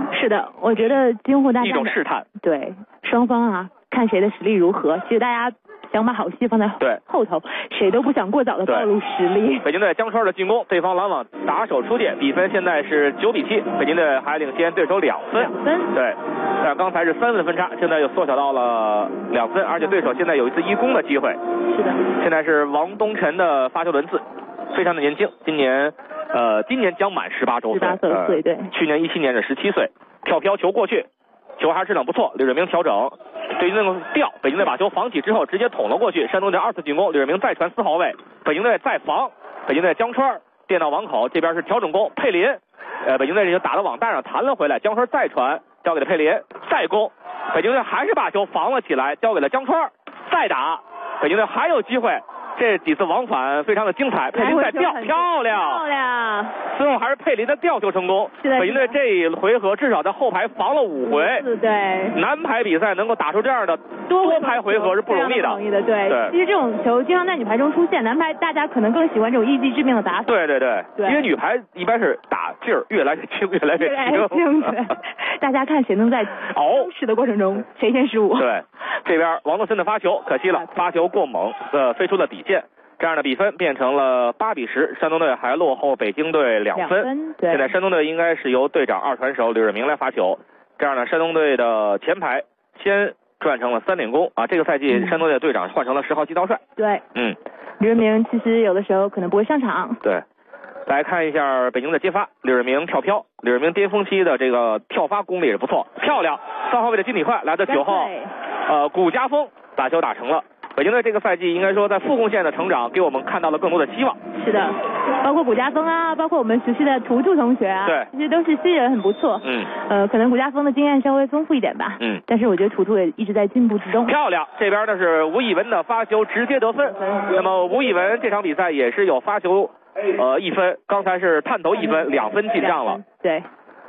是的，我觉得京沪大战一种试探。 对，双方啊，看谁的实力如何。其实大家想把好戏放在后头，谁都不想过早的暴露实力。 北京队江川的进攻，对方拦网打手出界，比分现在是9比7，北京队还领先对手2分。 2分。 对，但刚才是3分分差，现在又缩小到了2分，而且对手现在有一次1攻的机会。 是的。 现在是王东晨的发球轮次，非常的年轻，今年将满18周岁。 18岁，对。 去年17年是17岁，跳飘球过去，球还是质量不错，李瑞明调整。对那个吊，北京队把球防起之后直接捅了过去，山东队2次进攻，李瑞明再传4号位，北京队再防，北京队江川垫到网口，这边是调整攻，佩林，北京队这球打到网袋上弹了回来，江川再传交给了佩林，再攻，北京队还是把球防了起来，交给了江川，再打，北京队还有机会，这几次往返非常的精彩，佩林再吊，漂亮，最后还是佩林的吊球成功。北京队这一回合至少在后排防了5回。 对。 男排比赛能够打出这样的多排回合是不容易的。 对。其实这种球经常在女排中出现，男排大家可能更喜欢这种一击致命的打法。 对，因为女排一般是打劲儿越来越轻，越来越轻。 对。大家看谁能在争持的过程中谁先失误。 对。这边王东森的发球可惜了，发球过猛，飞出了底线。这样的比分变成了8比10，山东队还落后北京队2分。现在山东队应该是由队长2传手李瑞明来发球，这样呢，山东队的前排先转成了3点攻啊。这个赛季山东队的队长换成了10号季道帅。 对，李瑞明其实有的时候可能不会上场。 对，来看一下北京的接发，李瑞明跳飘，李瑞明巅峰期的这个跳发功力也不错，漂亮，3号位的金体快来到9号，古家峰把球打成了。北京队这个赛季应该说在副攻线的成长给我们看到了更多的希望。 是的，包括古家峰啊，包括我们熟悉的图图同学啊， 对， 其实都是新人，很不错。可能古家峰的经验稍微丰富一点吧。但是我觉得图图也一直在进步之中。 漂亮，这边呢是吴以文的发球直接得分。那么吴以文这场比赛也是有发球1分，刚才是探头1分，2分进账了。 对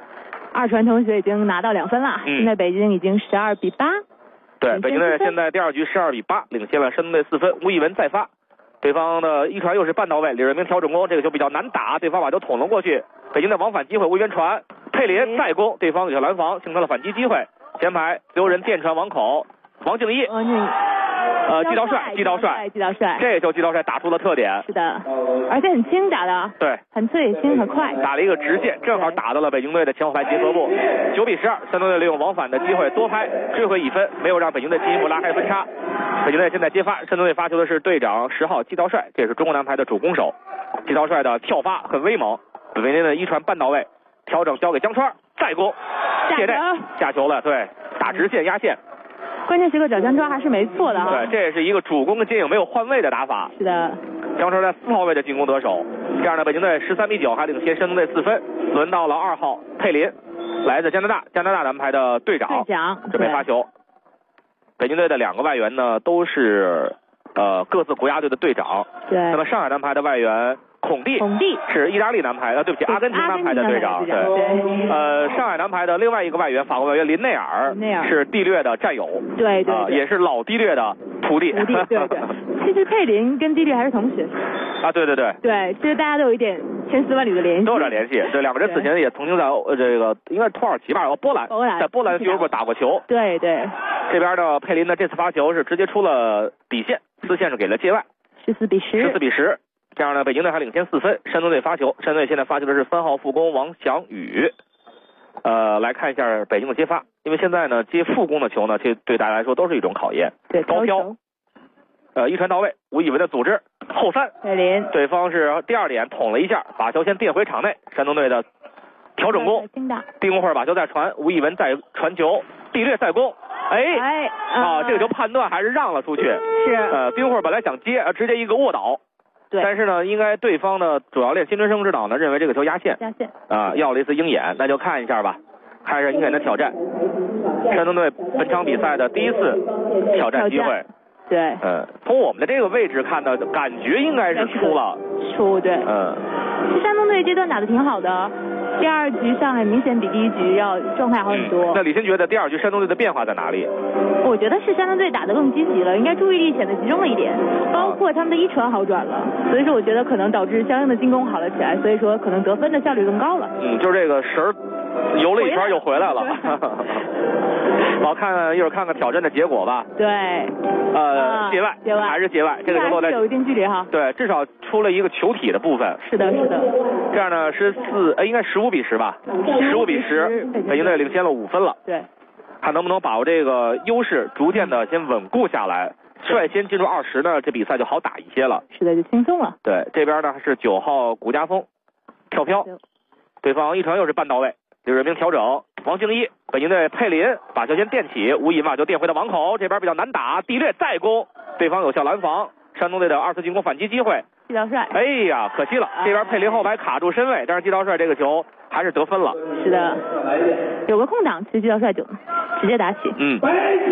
，2传同学已经拿到2分了，现在北京已经12比8。 对，北京队现在第2局12比8，领先了山东队4分。吴以文再发，对方的一传又是半到位，李瑞明调整攻，这个球比较难打，对方把球捅了过去。北京队往返机会，无缘传，佩林再攻，对方有些拦防，形成了反击机会。前排自由人电传网口，王敬一，季道帅，这球季道帅打出了特点。 是的，而且很轻打的。 对， 很脆，轻很快， 打了一个直线，正好打到了北京队的前后排结合部。9比12，山东队利用往返的机会多拍追回1分，没有让北京队进一步拉开分差。北京队现在接发，山东队发球的是队长10号季道帅，这是中国男排的主攻手。季道帅的跳发很威猛，北京队的一传半到位，调整交给江川，再攻，界内下球了，对，打直线压线。 关键时刻找江川还是没错的对，这也是一个主攻的接应没有换位的打法。 是的， 江川在4号位的进攻得手，这样的北京队13比9还领先山东队4分。轮到了2号佩林，来自加拿大男排的队长准备发球。北京队的2个外援呢都是各自国家队的队长。 对。 那么上海男排的外援孔蒂是意大利男排对不起，阿根廷男排的队长。对。上海男排的另外一个外援，法国外援林内尔是蒂略的战友。 对， 也是老蒂略的徒弟。 对。其实佩林跟蒂略还是同学。 啊，对。 对，其实大家都有一点千丝万缕的联系。 都有点联系。对，2个人此前也曾经在这个应该是土耳其吧，波兰，在波兰俱乐部打过球。 对。 这边的佩林呢，这次发球是直接出了底线，丝线是给了界外。 14比10。 这样呢，北京队还领先4分。山东队发球，山东队现在发球的是3号副攻王翔宇。来看一下北京的接发，因为现在呢接副攻的球呢，这对大家来说都是一种考验。 对， 高飘。一传到位，吴以文的组织后3， 佩林， 对方是第2点捅了一下，把球先垫回场内。山东队的调整攻，丁公会把球再传，吴以文再传球，蒂略再攻。这个球判断还是让了出去。 是。 丁会本来想接，直接一个卧倒。 对。 但是呢，应该对方的主教练辛春生指导呢，认为这个球压线。要了一次鹰眼，那就看一下吧，看一下鹰眼的挑战。山东队本场比赛的第1次挑战机会。 对。 从我们的这个位置看的感觉应该是出了。 对。其实山东队这段打得挺好的， 第二局上海明显比第一局要状态好很多。 那李欣觉得第二局山东队的变化在哪里？ 我觉得是山东队打得更积极了，应该注意力显得集中了一点，包括他们的一传好转了，所以说我觉得可能导致相应的进攻好了起来，所以说可能得分的效率更高了。 就是这个神儿游了一圈又回来了。好，一会儿看看挑战的结果吧。 对。 界外还是界外，这个就落在有一定距离哈。 对，至少出了一个球体的部分。 是的。 这样呢应该15比10吧，15比10，北京队领先了5分了。 对。 看能不能把握这个优势，逐渐的先稳固下来，率先进入20呢，这比赛就好打一些了。 是的，就轻松了。 对，这边呢是9号谷家锋跳飘，对方一传又是半到位，刘瑞明调整，王敬一，北京队佩林把球先垫起，无意嘛就垫回到网口，这边比较难打，地略再攻，对方有效拦防，山东队的2次进攻反击机会。 季道帅， 哎呀，可惜了，这边佩林后排卡住身位，但是季道帅这个球还是得分了。 是的，有个空档，其实季道帅就直接打起。 11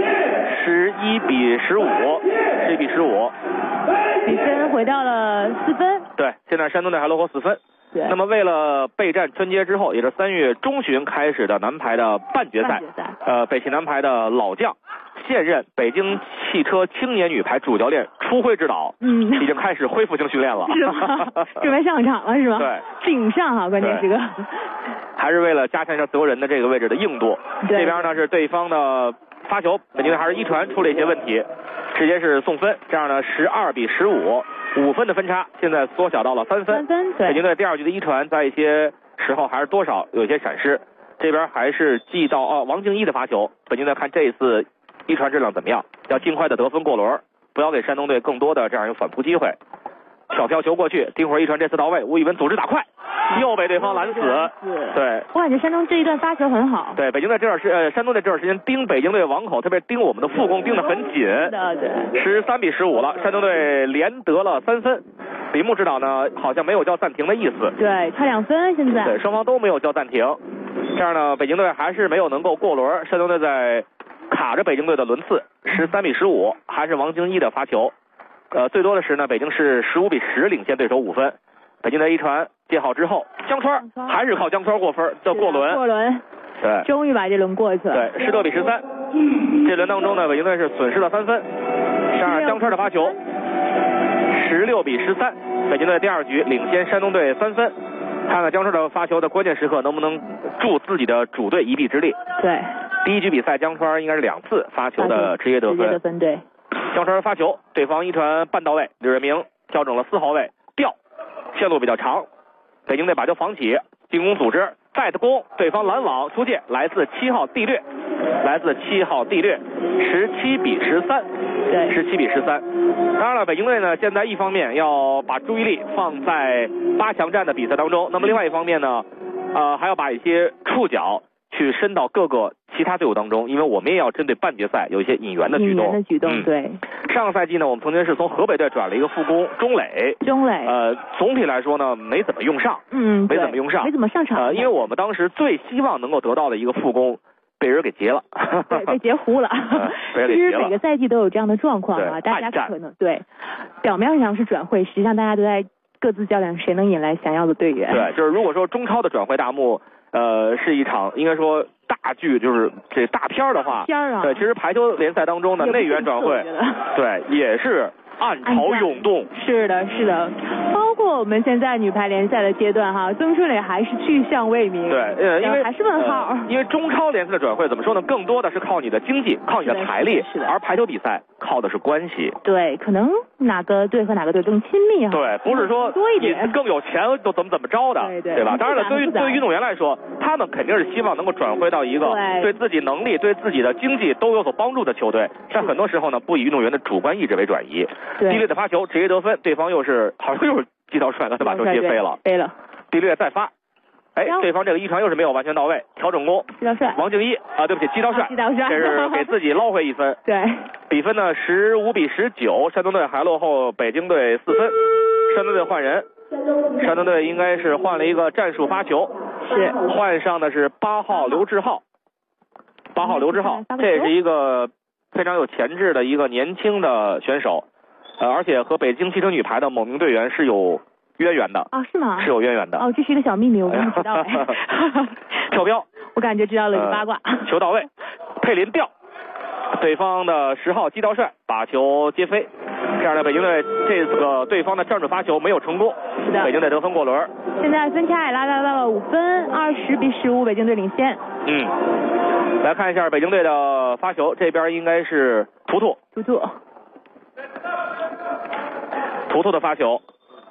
比15，11比15， 比分回到了4分。 对，现在山东队还落后4分。 对。 那么为了备战春节之后，也是3月中旬开始的男排的半决赛，北汽男排的老将，现任北京汽车青年女排主教练初辉指导，已经开始恢复性训练了。 是吗？准备上场了是吗？ 对， 顶上哈，关键时刻。 还是为了加强一下自由人的这个位置的硬度。这边呢是对方的发球，北京队还是一传出了一些问题，直接是送分，这样呢12比15，5分的分差现在缩小到了3分。北京队第二局的一传在一些时候还是多少有一些闪失。这边还是记到王敬一的发球，北京队看这一次一传质量怎么样，要尽快的得分过轮，不要给山东队更多的这样一个反扑机会。挑飘球过去，丁会一传这次到位，吴以文组织打快，又被对方拦死。对， 我感觉山东这一段发球很好。 对，山东队这段时间盯北京队网口，特别盯我们的副攻盯得很紧。 对 ，13比15了，山东队连得了3分。李牧指导呢好像没有叫暂停的意思。 对，差2分现在。 对，双方都没有叫暂停。这样呢，北京队还是没有能够过轮，山东队在卡着北京队的轮次，13比15，还是王敬一的发球。最多的是呢，北京是15比10领先对手5分。北京队一传接好之后，江川还是靠江川过分的过轮。对， 终于把这轮过去了。 对，16比13。这轮当中呢，北京队是损失了3分。上江川的发球，16比13，北京队第二局领先山东队3分。看看江川的发球的关键时刻能不能助自己的主队一臂之力。 对， 第一局比赛江川应该是2次发球的直接得分。 对。 江川发球，对方一传半到位，刘瑞明调整了4号位，吊线路比较长，北京队把球防起，进攻组织再的攻，对方拦网出界，来自7号地略，17比13。对，17比13。当然了，北京队呢现在一方面要把注意力放在8强战的比赛当中，那么另外一方面呢还要把一些触角去伸到各个其他队伍当中，因为我们也要针对半决赛有一些引援的举动。 对。 上个赛季呢，我们曾经是从河北队转了一个副攻钟磊。总体来说呢，没怎么用上。没怎么上场。因为我们当时最希望能够得到的一个副攻，被人给截了。 对，被截胡了。其实每个赛季都有这样的状况啊，大家可能表面上是转会，实际上大家都在各自较量谁能引来想要的队员。 对，就是如果说中超的转会大幕。是一场应该说大剧，就是这大片的话，对，其实排球联赛当中的内援转会，对，也是暗潮涌动。 是的，包括我们现在女排联赛的阶段哈，曾春蕾还是去向未明。 对，因为还是问号。 因为中超联赛的转会怎么说呢？更多的是靠你的经济，靠你的财力，而排球比赛靠的是关系。 对，可能哪个队和哪个队更亲密哈。 对，不是说多一点更有钱都怎么着的，对吧？当然了，对于运动员来说，他们肯定是希望能够转会到一个对自己能力、对自己的经济都有所帮助的球队。但很多时候呢，不以运动员的主观意志为转移。地略的发球直接得分，对方好像又是季道帅，他把球接飞了。地略再发，对方这个一传又是没有完全到位，调整攻。 季道帅， 王敬一对不起，季道帅，这是给自己捞回1分。 对， 比分呢15比19，山东队还落后北京队4分。山东队换人，山东队应该是换了一个战术发球，换上的是8号刘志浩。这是一个非常有潜质的一个年轻的选手，而且和北京汽车女排的某名队员是有渊源的。 哦，是吗？ 是有渊源的。 哦，这是一个小秘密，我根本不知道。 跳标， 我感觉知道了一个八卦。 球到位，佩林吊，对方的10号姬道帅把球接飞，这样的北京队这个对方的站住发球没有成功， 是的， 北京队得分过轮。 现在分差也拉大到了5分，20-15，北京队领先。 来看一下北京队的发球，这边应该是图图的发球，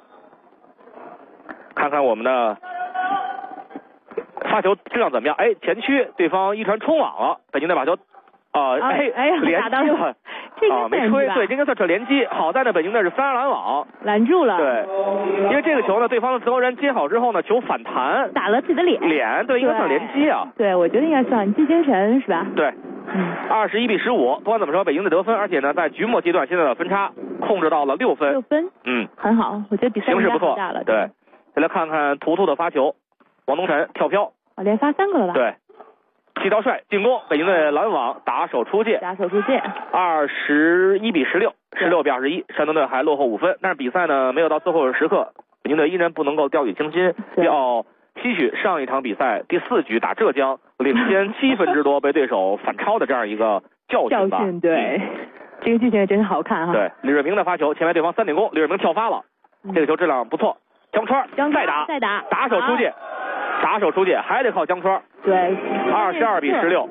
看看我们的发球质量怎么样？哎，前区对方一传冲网了，北京队把球打到了， 没吹，对，这应该算是连击。好在呢，北京队是3人拦网拦住了。 对，因为这个球呢，对方的自由人接好之后呢，球反弹打了自己的脸， 对，应该算连击啊。 对，我觉得应该算击精神是吧？ 对。21-15，不管怎么说，北京队得分，而且呢，在局末阶段，现在的分差控制到了6分。 很好，我觉得比赛形势不错。 大了。 对，再来看看图的发球，王东晨跳飘， 连发3个了吧？ 对，季道帅进攻，北京队拦网，打手出界，21-16，16-21，山东队还落后5分，但是比赛呢没有到最后时刻，北京队依然不能够掉以轻心，要吸取上一场比赛第4局打浙江领先7分之多被对手反超的这样一个教训吧。 对，这个剧情也真好看哈。 对，李瑞明的发球，前面对方3点攻，李瑞明跳发了，这个球质量不错。江川再打，打手出界，还得靠江川。 对 ，22-16，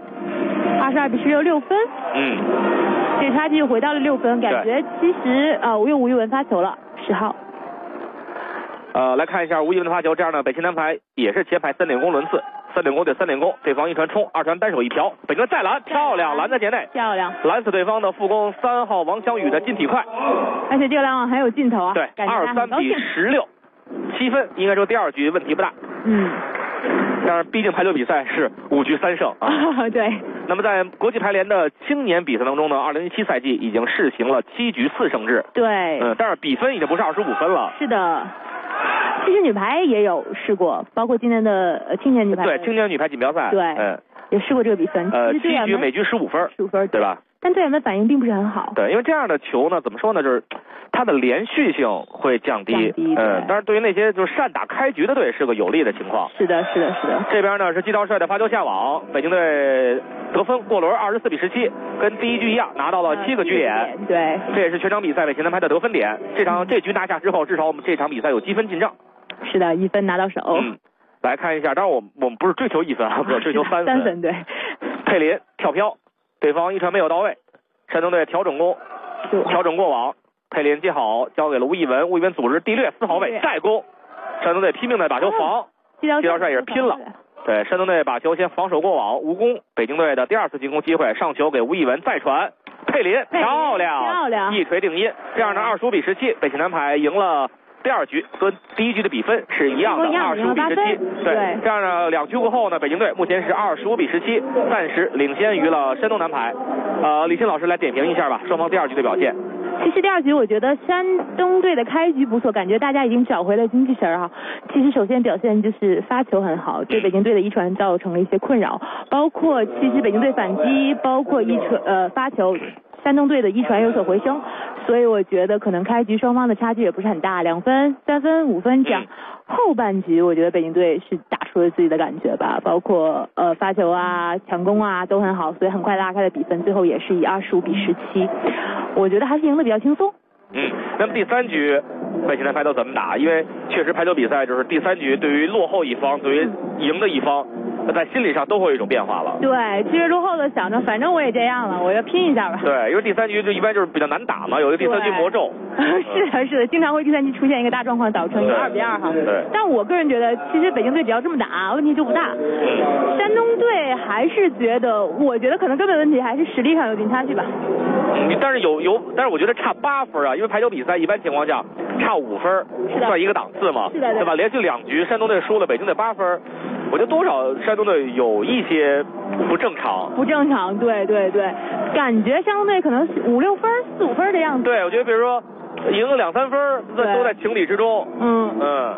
6分。这差距又回到了6分，感觉其实吴亦文发球了，10号。 来看一下吴亦文的发球，这样呢，北青男排也是前排3点攻轮次，3点攻对3点攻，对方一传冲，2传单手一调，北京队再拦，漂亮，拦在界内， 漂亮， 拦死对方的副攻3号王翔宇的金体快， 而且这个拦网很有劲头啊。 对，23-16，7分，应该说第2局问题不大。但是毕竟排球比赛是5局3胜啊。 对。 那么在国际排联的青年比赛当中呢，2017赛季已经试行了7局4胜制。 对。 但是比分已经不是25分了。 是的。其实女排也有试过，包括今年的青年女排。 对，青年女排锦标赛。 对。也试过这个比分。 7局每局15分。 15分， 对吧？ 但队员们反应并不是很好。 对，因为这样的球呢，怎么说呢，就是它的连续性会降低。但是对于那些就是善打开局的队是个有利的情况。 是的。 这边呢是季道帅的发球下网，北京队得分过轮24-17，跟第1局一样拿到了7个局点。 对， 这也是全场比赛北青男排的得分点。这局拿下之后，至少我们这场比赛有积分进账。 是的，1分拿到手。 来看一下，当然我们不是追求1分啊，不是追求3分。 3分对。 佩林跳飘，对方一传没有到位，山东队调整攻，调整过网，佩林接好交给了吴亦文，吴亦文组织地掠4号位再攻，山东队拼命的把球防，季道帅也是拼了。对，山东队把球先防守过网无功，北京队的第2次进攻机会，上球给吴亦文再传，佩林漂亮，一锤定音。这样呢25-17，北青男排赢了第2局，跟第1局的比分是一样的25-17。对，这样呢2局过后呢，北京队目前是25-17，暂时领先于了山东男排。李欣老师来点评一下吧，双方第2局的表现。 其实第2局我觉得山东队的开局不错，感觉大家已经找回了精气神哈。其实首先表现就是发球很好，对北京队的一传造成了一些困扰，包括其实北京队反击，包括发球，山东队的一传有所回升，所以我觉得可能开局双方的差距也不是很大，2分、3分、5分这样。后半局我觉得北京队是打出了自己的感觉吧，包括发球啊、抢攻啊都很好，所以很快拉开了比分，最后也是以25-17，我觉得还是赢得比较轻松。 那么第3局北青男排都怎么打？因为确实排球比赛就是第3局对于落后一方，对于赢的一方，在心理上都会有一种变化了。 对，其实落后的想着反正我也这样了，我要拼一下吧。 对，因为第3局就一般就是比较难打嘛，有一个第3局魔咒。 是的，经常会第3局出现一个大状况，导成一个2-2哈。 对。 但我个人觉得，其实北京队只要这么打，问题就不大。山东队还是我觉得可能根本问题还是实力上有点差距吧。 但是但是我觉得差8分啊，因为排球比赛一般情况下差5分算一个档次嘛，对吧？连续2局山东队输了，北京队8分，我觉得多少山东队有一些不正常， 对，感觉山东队可能5-6分、4-5分的样子。 对，我觉得比如说赢个2-3分，都在情理之中。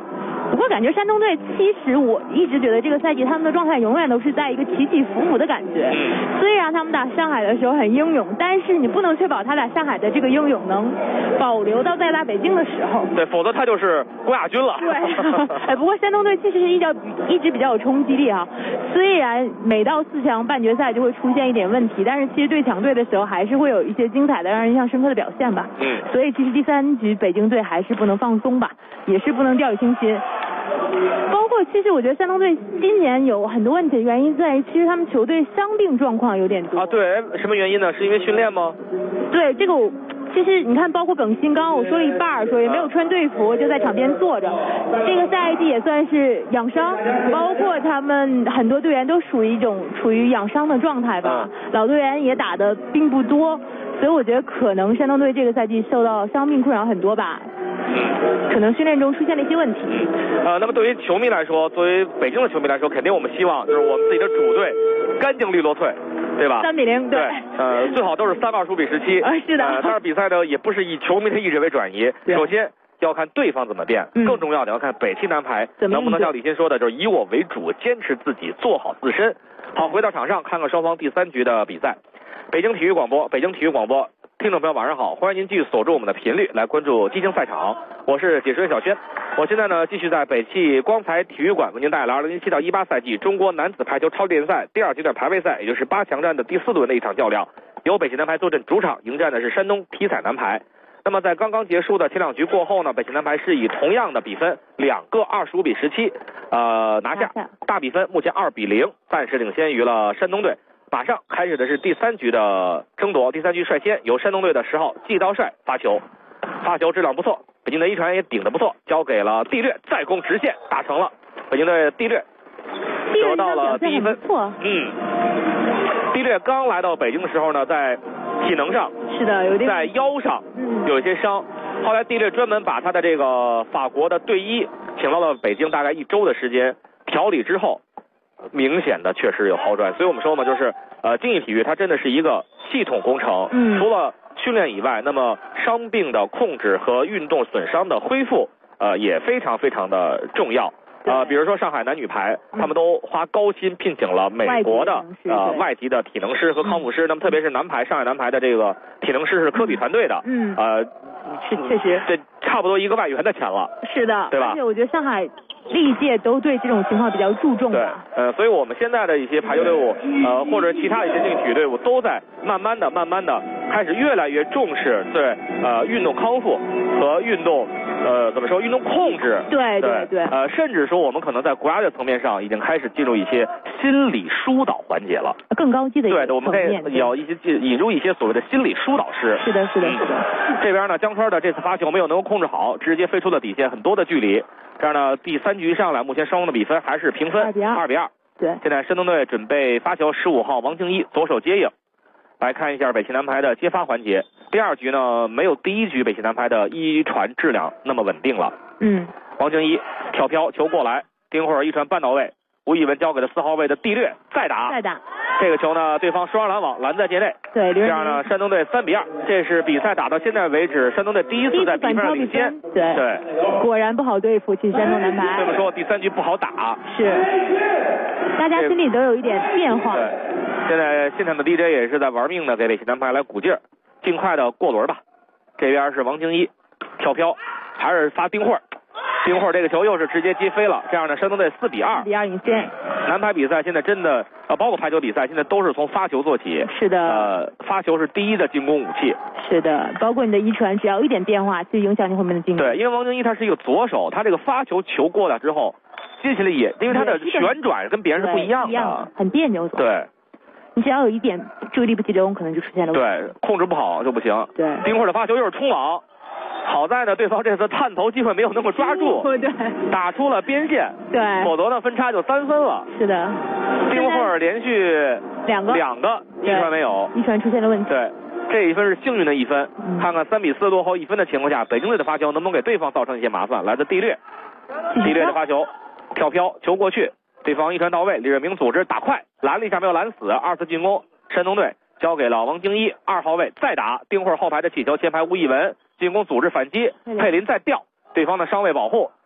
不过感觉山东队其实我一直觉得这个赛季他们的状态永远都是在一个起起伏伏的感觉。虽然他们打上海的时候很英勇，但是你不能确保他打上海的这个英勇能保留到再打北京的时候。 对，否则他就是国亚军了。 对，不过山东队其实是一直比较有冲击力啊。虽然每到4强半决赛就会出现一点问题，但是其实对强队的时候还是会有一些精彩的、让人印象深刻的表现吧。所以其实第3局北京队还是不能放松吧，也是不能掉以轻心。包括其实我觉得山东队今年有很多问题的原因在于，其实他们球队伤病状况有点多。 对，什么原因呢？是因为训练吗？ 对，这个其实你看，包括耿鑫，刚刚我说了一半，说也没有穿队服，就在场边坐着。这个赛季也算是养伤，包括他们很多队员都处于养伤的状态吧。老队员也打的并不多，所以我觉得可能山东队这个赛季受到伤病困扰很多吧。可能训练中出现了一些问题。 那么对于球迷来说，作为北京的球迷来说，肯定我们希望就是我们自己的主队干净利落退，对吧 ？3-0，对。 最好都是3-2输比17。 是的。 但是比赛呢，也不是以球迷的意志为转移。首先要看对方怎么变，更重要的要看北汽男排能不能像李鑫说的，就是以我为主，坚持自己，做好自身。好，回到场上看看双方第3局的比赛。北京体育广播，听众朋友晚上好，欢迎您继续锁住我们的频率来关注激情赛场，我是解说员小轩。我现在呢继续在北汽光彩体育馆为您带来2017到18赛季中国男子排球超级联赛第2阶段排位赛，也就是8强战的第4轮的一场较量，由北汽男排坐镇主场迎战的是山东体彩男排。那么在刚刚结束的前2局过后呢，北汽男排是以同样的比分2个25比17拿下，大比分目前2-0，暂时领先于了山东队。马上开始的是第3局的争夺，第3局率先由山东队的10号季刀帅发球质量不错，北京队一传也顶得不错，交给了地略，再攻直线打成了，北京队地略得到了第1分。地略刚来到北京的时候呢，在体能上是的有点， 在腰上有一些伤，后来地略专门把他的这个法国的队医请到了北京，大概1周的时间调理之后，明显的确实有好转。所以我们说嘛，就是竞技体育它真的是一个系统工程，除了训练以外，那么伤病的控制和运动损伤的恢复也非常非常的重要。比如说上海男女排，他们都花高薪聘请了美国的外籍的体能师和康复师，那么特别是男排，上海男排的这个体能师是科比团队的， 确实这差不多1个外援的钱了， 是的， 对吧？ 而且我觉得上海历届都对这种情况比较注重吧。 对，所以我们现在的一些排球队伍，或者其他一些竞技体育队伍，都在慢慢的开始越来越重视对运动康复和运动运动控制。 对， 甚至说我们可能在国家的层面上已经开始进入一些心理疏导环节了， 更高级的一个对，我们可以有一些引入一些所谓的心理疏导师。 是的。 这边呢，江川的这次发球没有能够控制好，直接飞出了底线很多的距离。这样呢，第3局上来，目前双方的比分还是平分2-2。 对， 现在山东队准备发球，15号王敬一左手接应。来看一下北汽男排的接发环节。第2局呢，没有第1局北汽男排的一传质量那么稳定了。王敬一跳飘球过来，丁慧儿一传半到位，吴亦文交给了4号位的地略，再打。这个球呢，对方双拦网拦在界内。对，这样呢，山东队3-2。这是比赛打到现在为止，山东队第一次在比分上领先。对， 果然不好对付，其实山东男排。 这么说，第3局不好打。 是，大家心里都有一点变化。 对，现在现场的 DJ 也是在玩命的给北汽男排来鼓劲儿，尽快的过轮吧。这边是王敬一跳飘，还是发丁慧儿。丁慧儿这个球又是直接击飞了，这样呢，山东队4-2 领先。 男排比赛现在真的包括排球比赛，现在都是从发球做起。 是的。 发球是第一的进攻武器。 是的，包括你的一传，只要一点变化，就影响你后面的进攻。 对，因为王敬一他是一个左手，他这个发球球过来之后，接起来也，因为他的旋转跟别人是不一样的， 很别扭。 对。 你只要有一点注意力不集中，可能就出现了问题。 对，控制不好就不行。 对。 丁慧儿的发球又是冲网。好在呢，对方这次探头机会没有那么抓住， 对， 打出了边线， 对， 否则呢分差就3分了。 是的， 丁慧儿连续两个一传没有， 一传出现了问题。 对，这一分是幸运的一分。看看3-4落后1分的情况下，北京队的发球能不能给对方造成一些麻烦？来自地略的发球，跳飘球过去，对方一传到位，李瑞明组织打快，拦了一下没有拦死，2次进攻，山东队交给了王敬一，2号位再打，丁慧儿后排的起球，前排吴亦文进攻组织反击，佩林再吊，对方的上位保护，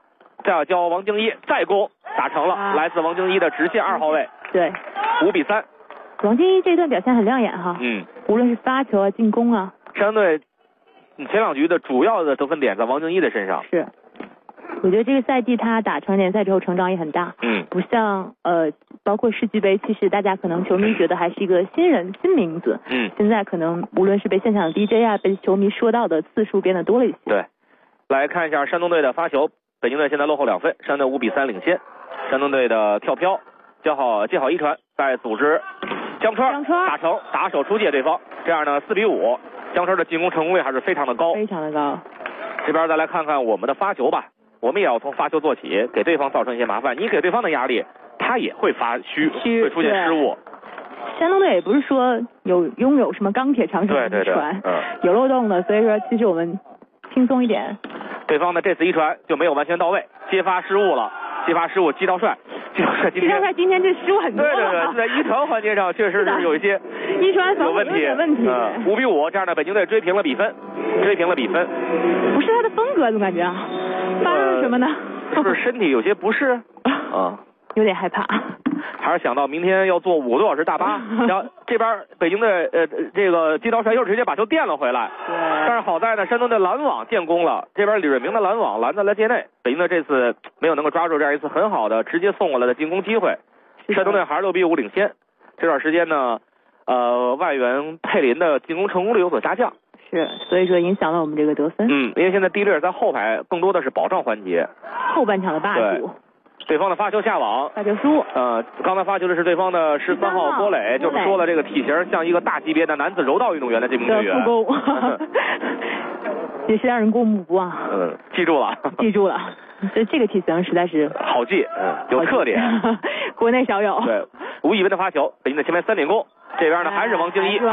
再要教王敬一再攻，打成了，来自王敬一的直线2号位。 对 ，5比3。 王敬一这段表现很亮眼哈。无论是发球啊、进攻啊。 山东队前2局的主要的得分点在王敬一的身上。 是。我觉得这个赛季他打成联赛之后成长也很大，不像包括世俱杯，其实大家可能球迷觉得还是一个新人新名字，现在可能无论是被现场的 DJ 啊，被球迷说到的次数变得多了一些。 对，来看一下山东队的发球，北京队现在落后2分，山东队5比3领先。山东队的跳飘，接好一传，再组织江川打成，打手出界对方，这样呢4比5，江川的进攻成功率还是非常的高， 非常的高。 这边再来看看我们的发球吧。我们也要从发球做起，给对方造成一些麻烦。你给对方的压力，他也会发虚，会出现失误。 山东队也不是说拥有什么钢铁长城的一传，有漏洞的，所以说其实我们轻松一点。 对方的这次一传就没有完全到位，接发失误了，季道帅今天这失误很多。 对，在一传环节上确实是有一些一传有问题。5比5，这样的北京队追平了比分。 不是他的风格，总感觉啊。发生了什么呢？ 是不是身体有些不适？ 有点害怕。 还是想到明天要坐5个多小时大巴，然后这边北京队这个季道帅又直接把球垫了回来。 对。 但是好在呢，山东队拦网建功了，这边李瑞明的拦网拦在了界内，北京队这次没有能够抓住这样一次很好的直接送过来的进攻机会，山东队还是6比5领先。这段时间呢，外援佩林的进攻成功率有所下降。 是，所以说影响了我们这个得分。 因为现在迪丽在后排更多的是保障环节， 后半场的霸主。 对方的发球下网， 发球失误。 刚才发球的是对方的13号郭磊，就是说了这个体型像一个大级别的男子柔道运动员的这名队员。 副攻，也是让人过目不忘。 记住了。 这个体型实在是好记，有特点， 国内少有。 对，吴亦文的发球，北京的前面3点攻，这边呢还是王敬一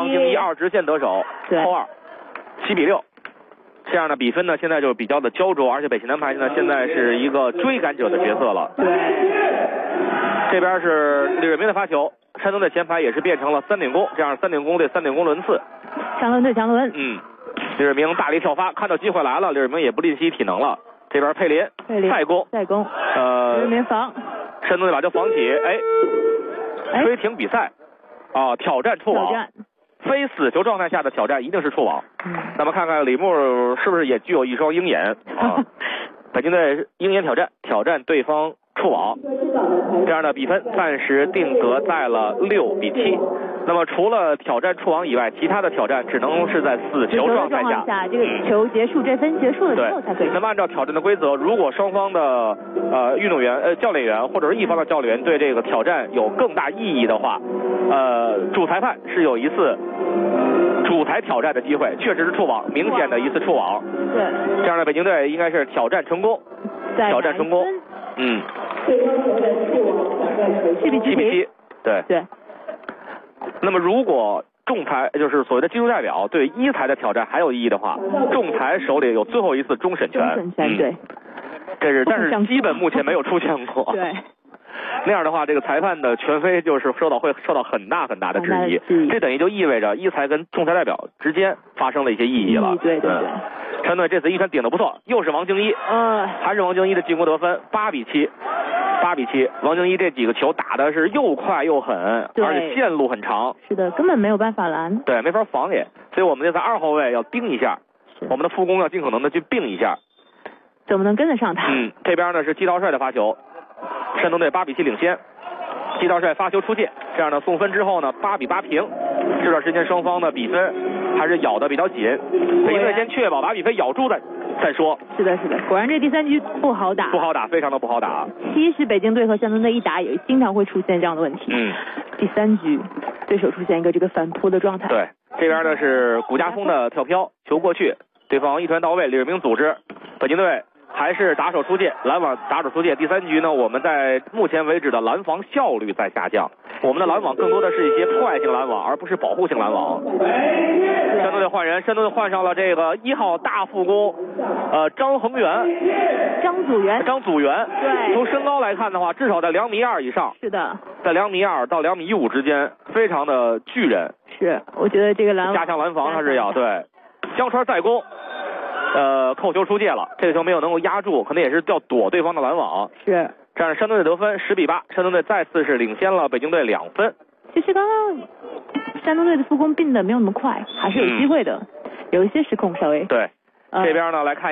2直线得手，后2，7比6。这样的比分呢，现在就比较的焦灼，而且北汽南排现在是一个追赶者的角色了。 对。 这边是李瑞明的发球，山东队前排也是变成了3点攻，这样3点攻对3点攻轮次。 强轮。 李瑞明大力跳发，看到机会来了，李瑞明也不吝惜体能了。这边佩林再攻。 李瑞明防。 山东队把球防起，吹停比赛。挑战触网。非死球状态下的挑战一定是触网。那么看看李牧是不是也具有一双鹰眼啊？北京队鹰眼挑战对方触网，这样的比分暂时定格在了6比7。那么除了挑战触网以外，其他的挑战只能是在死球状态下， 这个球结束这分结束了之后才可以。 那么按照挑战的规则，如果双方的运动员教练员或者是一方的教练员对这个挑战有更大意义的话，主裁判是有一次主裁挑战的机会，确实是触网，明显的一次触网。 对， 这样的北京队应该是挑战成功。7比7。对。那么如果仲裁就是所谓的技术代表对一裁的挑战还有意义的话，仲裁手里有最后一次终审权。 对。 但是基本目前没有出现过。 对。 那样的话，这个裁判的权威就是会受到很大的质疑。这等于就意味着一裁跟仲裁代表之间发生了一些异议了。 对。 山东队这次一传顶得不错，又是王敬一。还是王敬一的进攻得分，8比7。王敬一这几个球打的是又快又狠，而且线路很长。 是的，根本没有办法拦。 对，没法防也。所以我们这在2号位要盯一下，我们的副攻要尽可能的去并一下。 怎么能跟得上他？ 这边呢是季道帅的发球，山东队8比7领先。季道帅发球出界，这样呢送分之后呢8比8平。这段时间双方的比分还是咬得比较紧，北京队先确保把比分咬住再说。 是的，果然这第3局不好打， 非常的不好打。 其实北京队和山东队一打也经常会出现这样的问题。第3局对手出现一个这个反扑的状态。 对，这边呢是古家峰的跳飘，球过去，对方一传到位，李瑞明组织，北京队还是打手出界，拦网打手出界。第3局呢，我们在目前为止的拦防效率在下降，我们的拦网更多的是一些破坏性拦网，而不是保护性拦网。山东队换人，山东队换上了这个1号大副攻，张祖元。对，从身高来看的话，至少在2.2米以上。 是的， 在2.2米到2.15米之间，非常的巨人。 是，我觉得这个加强拦防他是要对。江川再攻， 扣球出界了，这个球没有能够压住，可能也是要躲对方的拦网。 是。 这样山东队得分10比8，山东队再次是领先了北京队2分。 其实刚刚山东队的复攻并的没有那么快，还是有机会的，有一些失控稍微。 对，这边呢来看。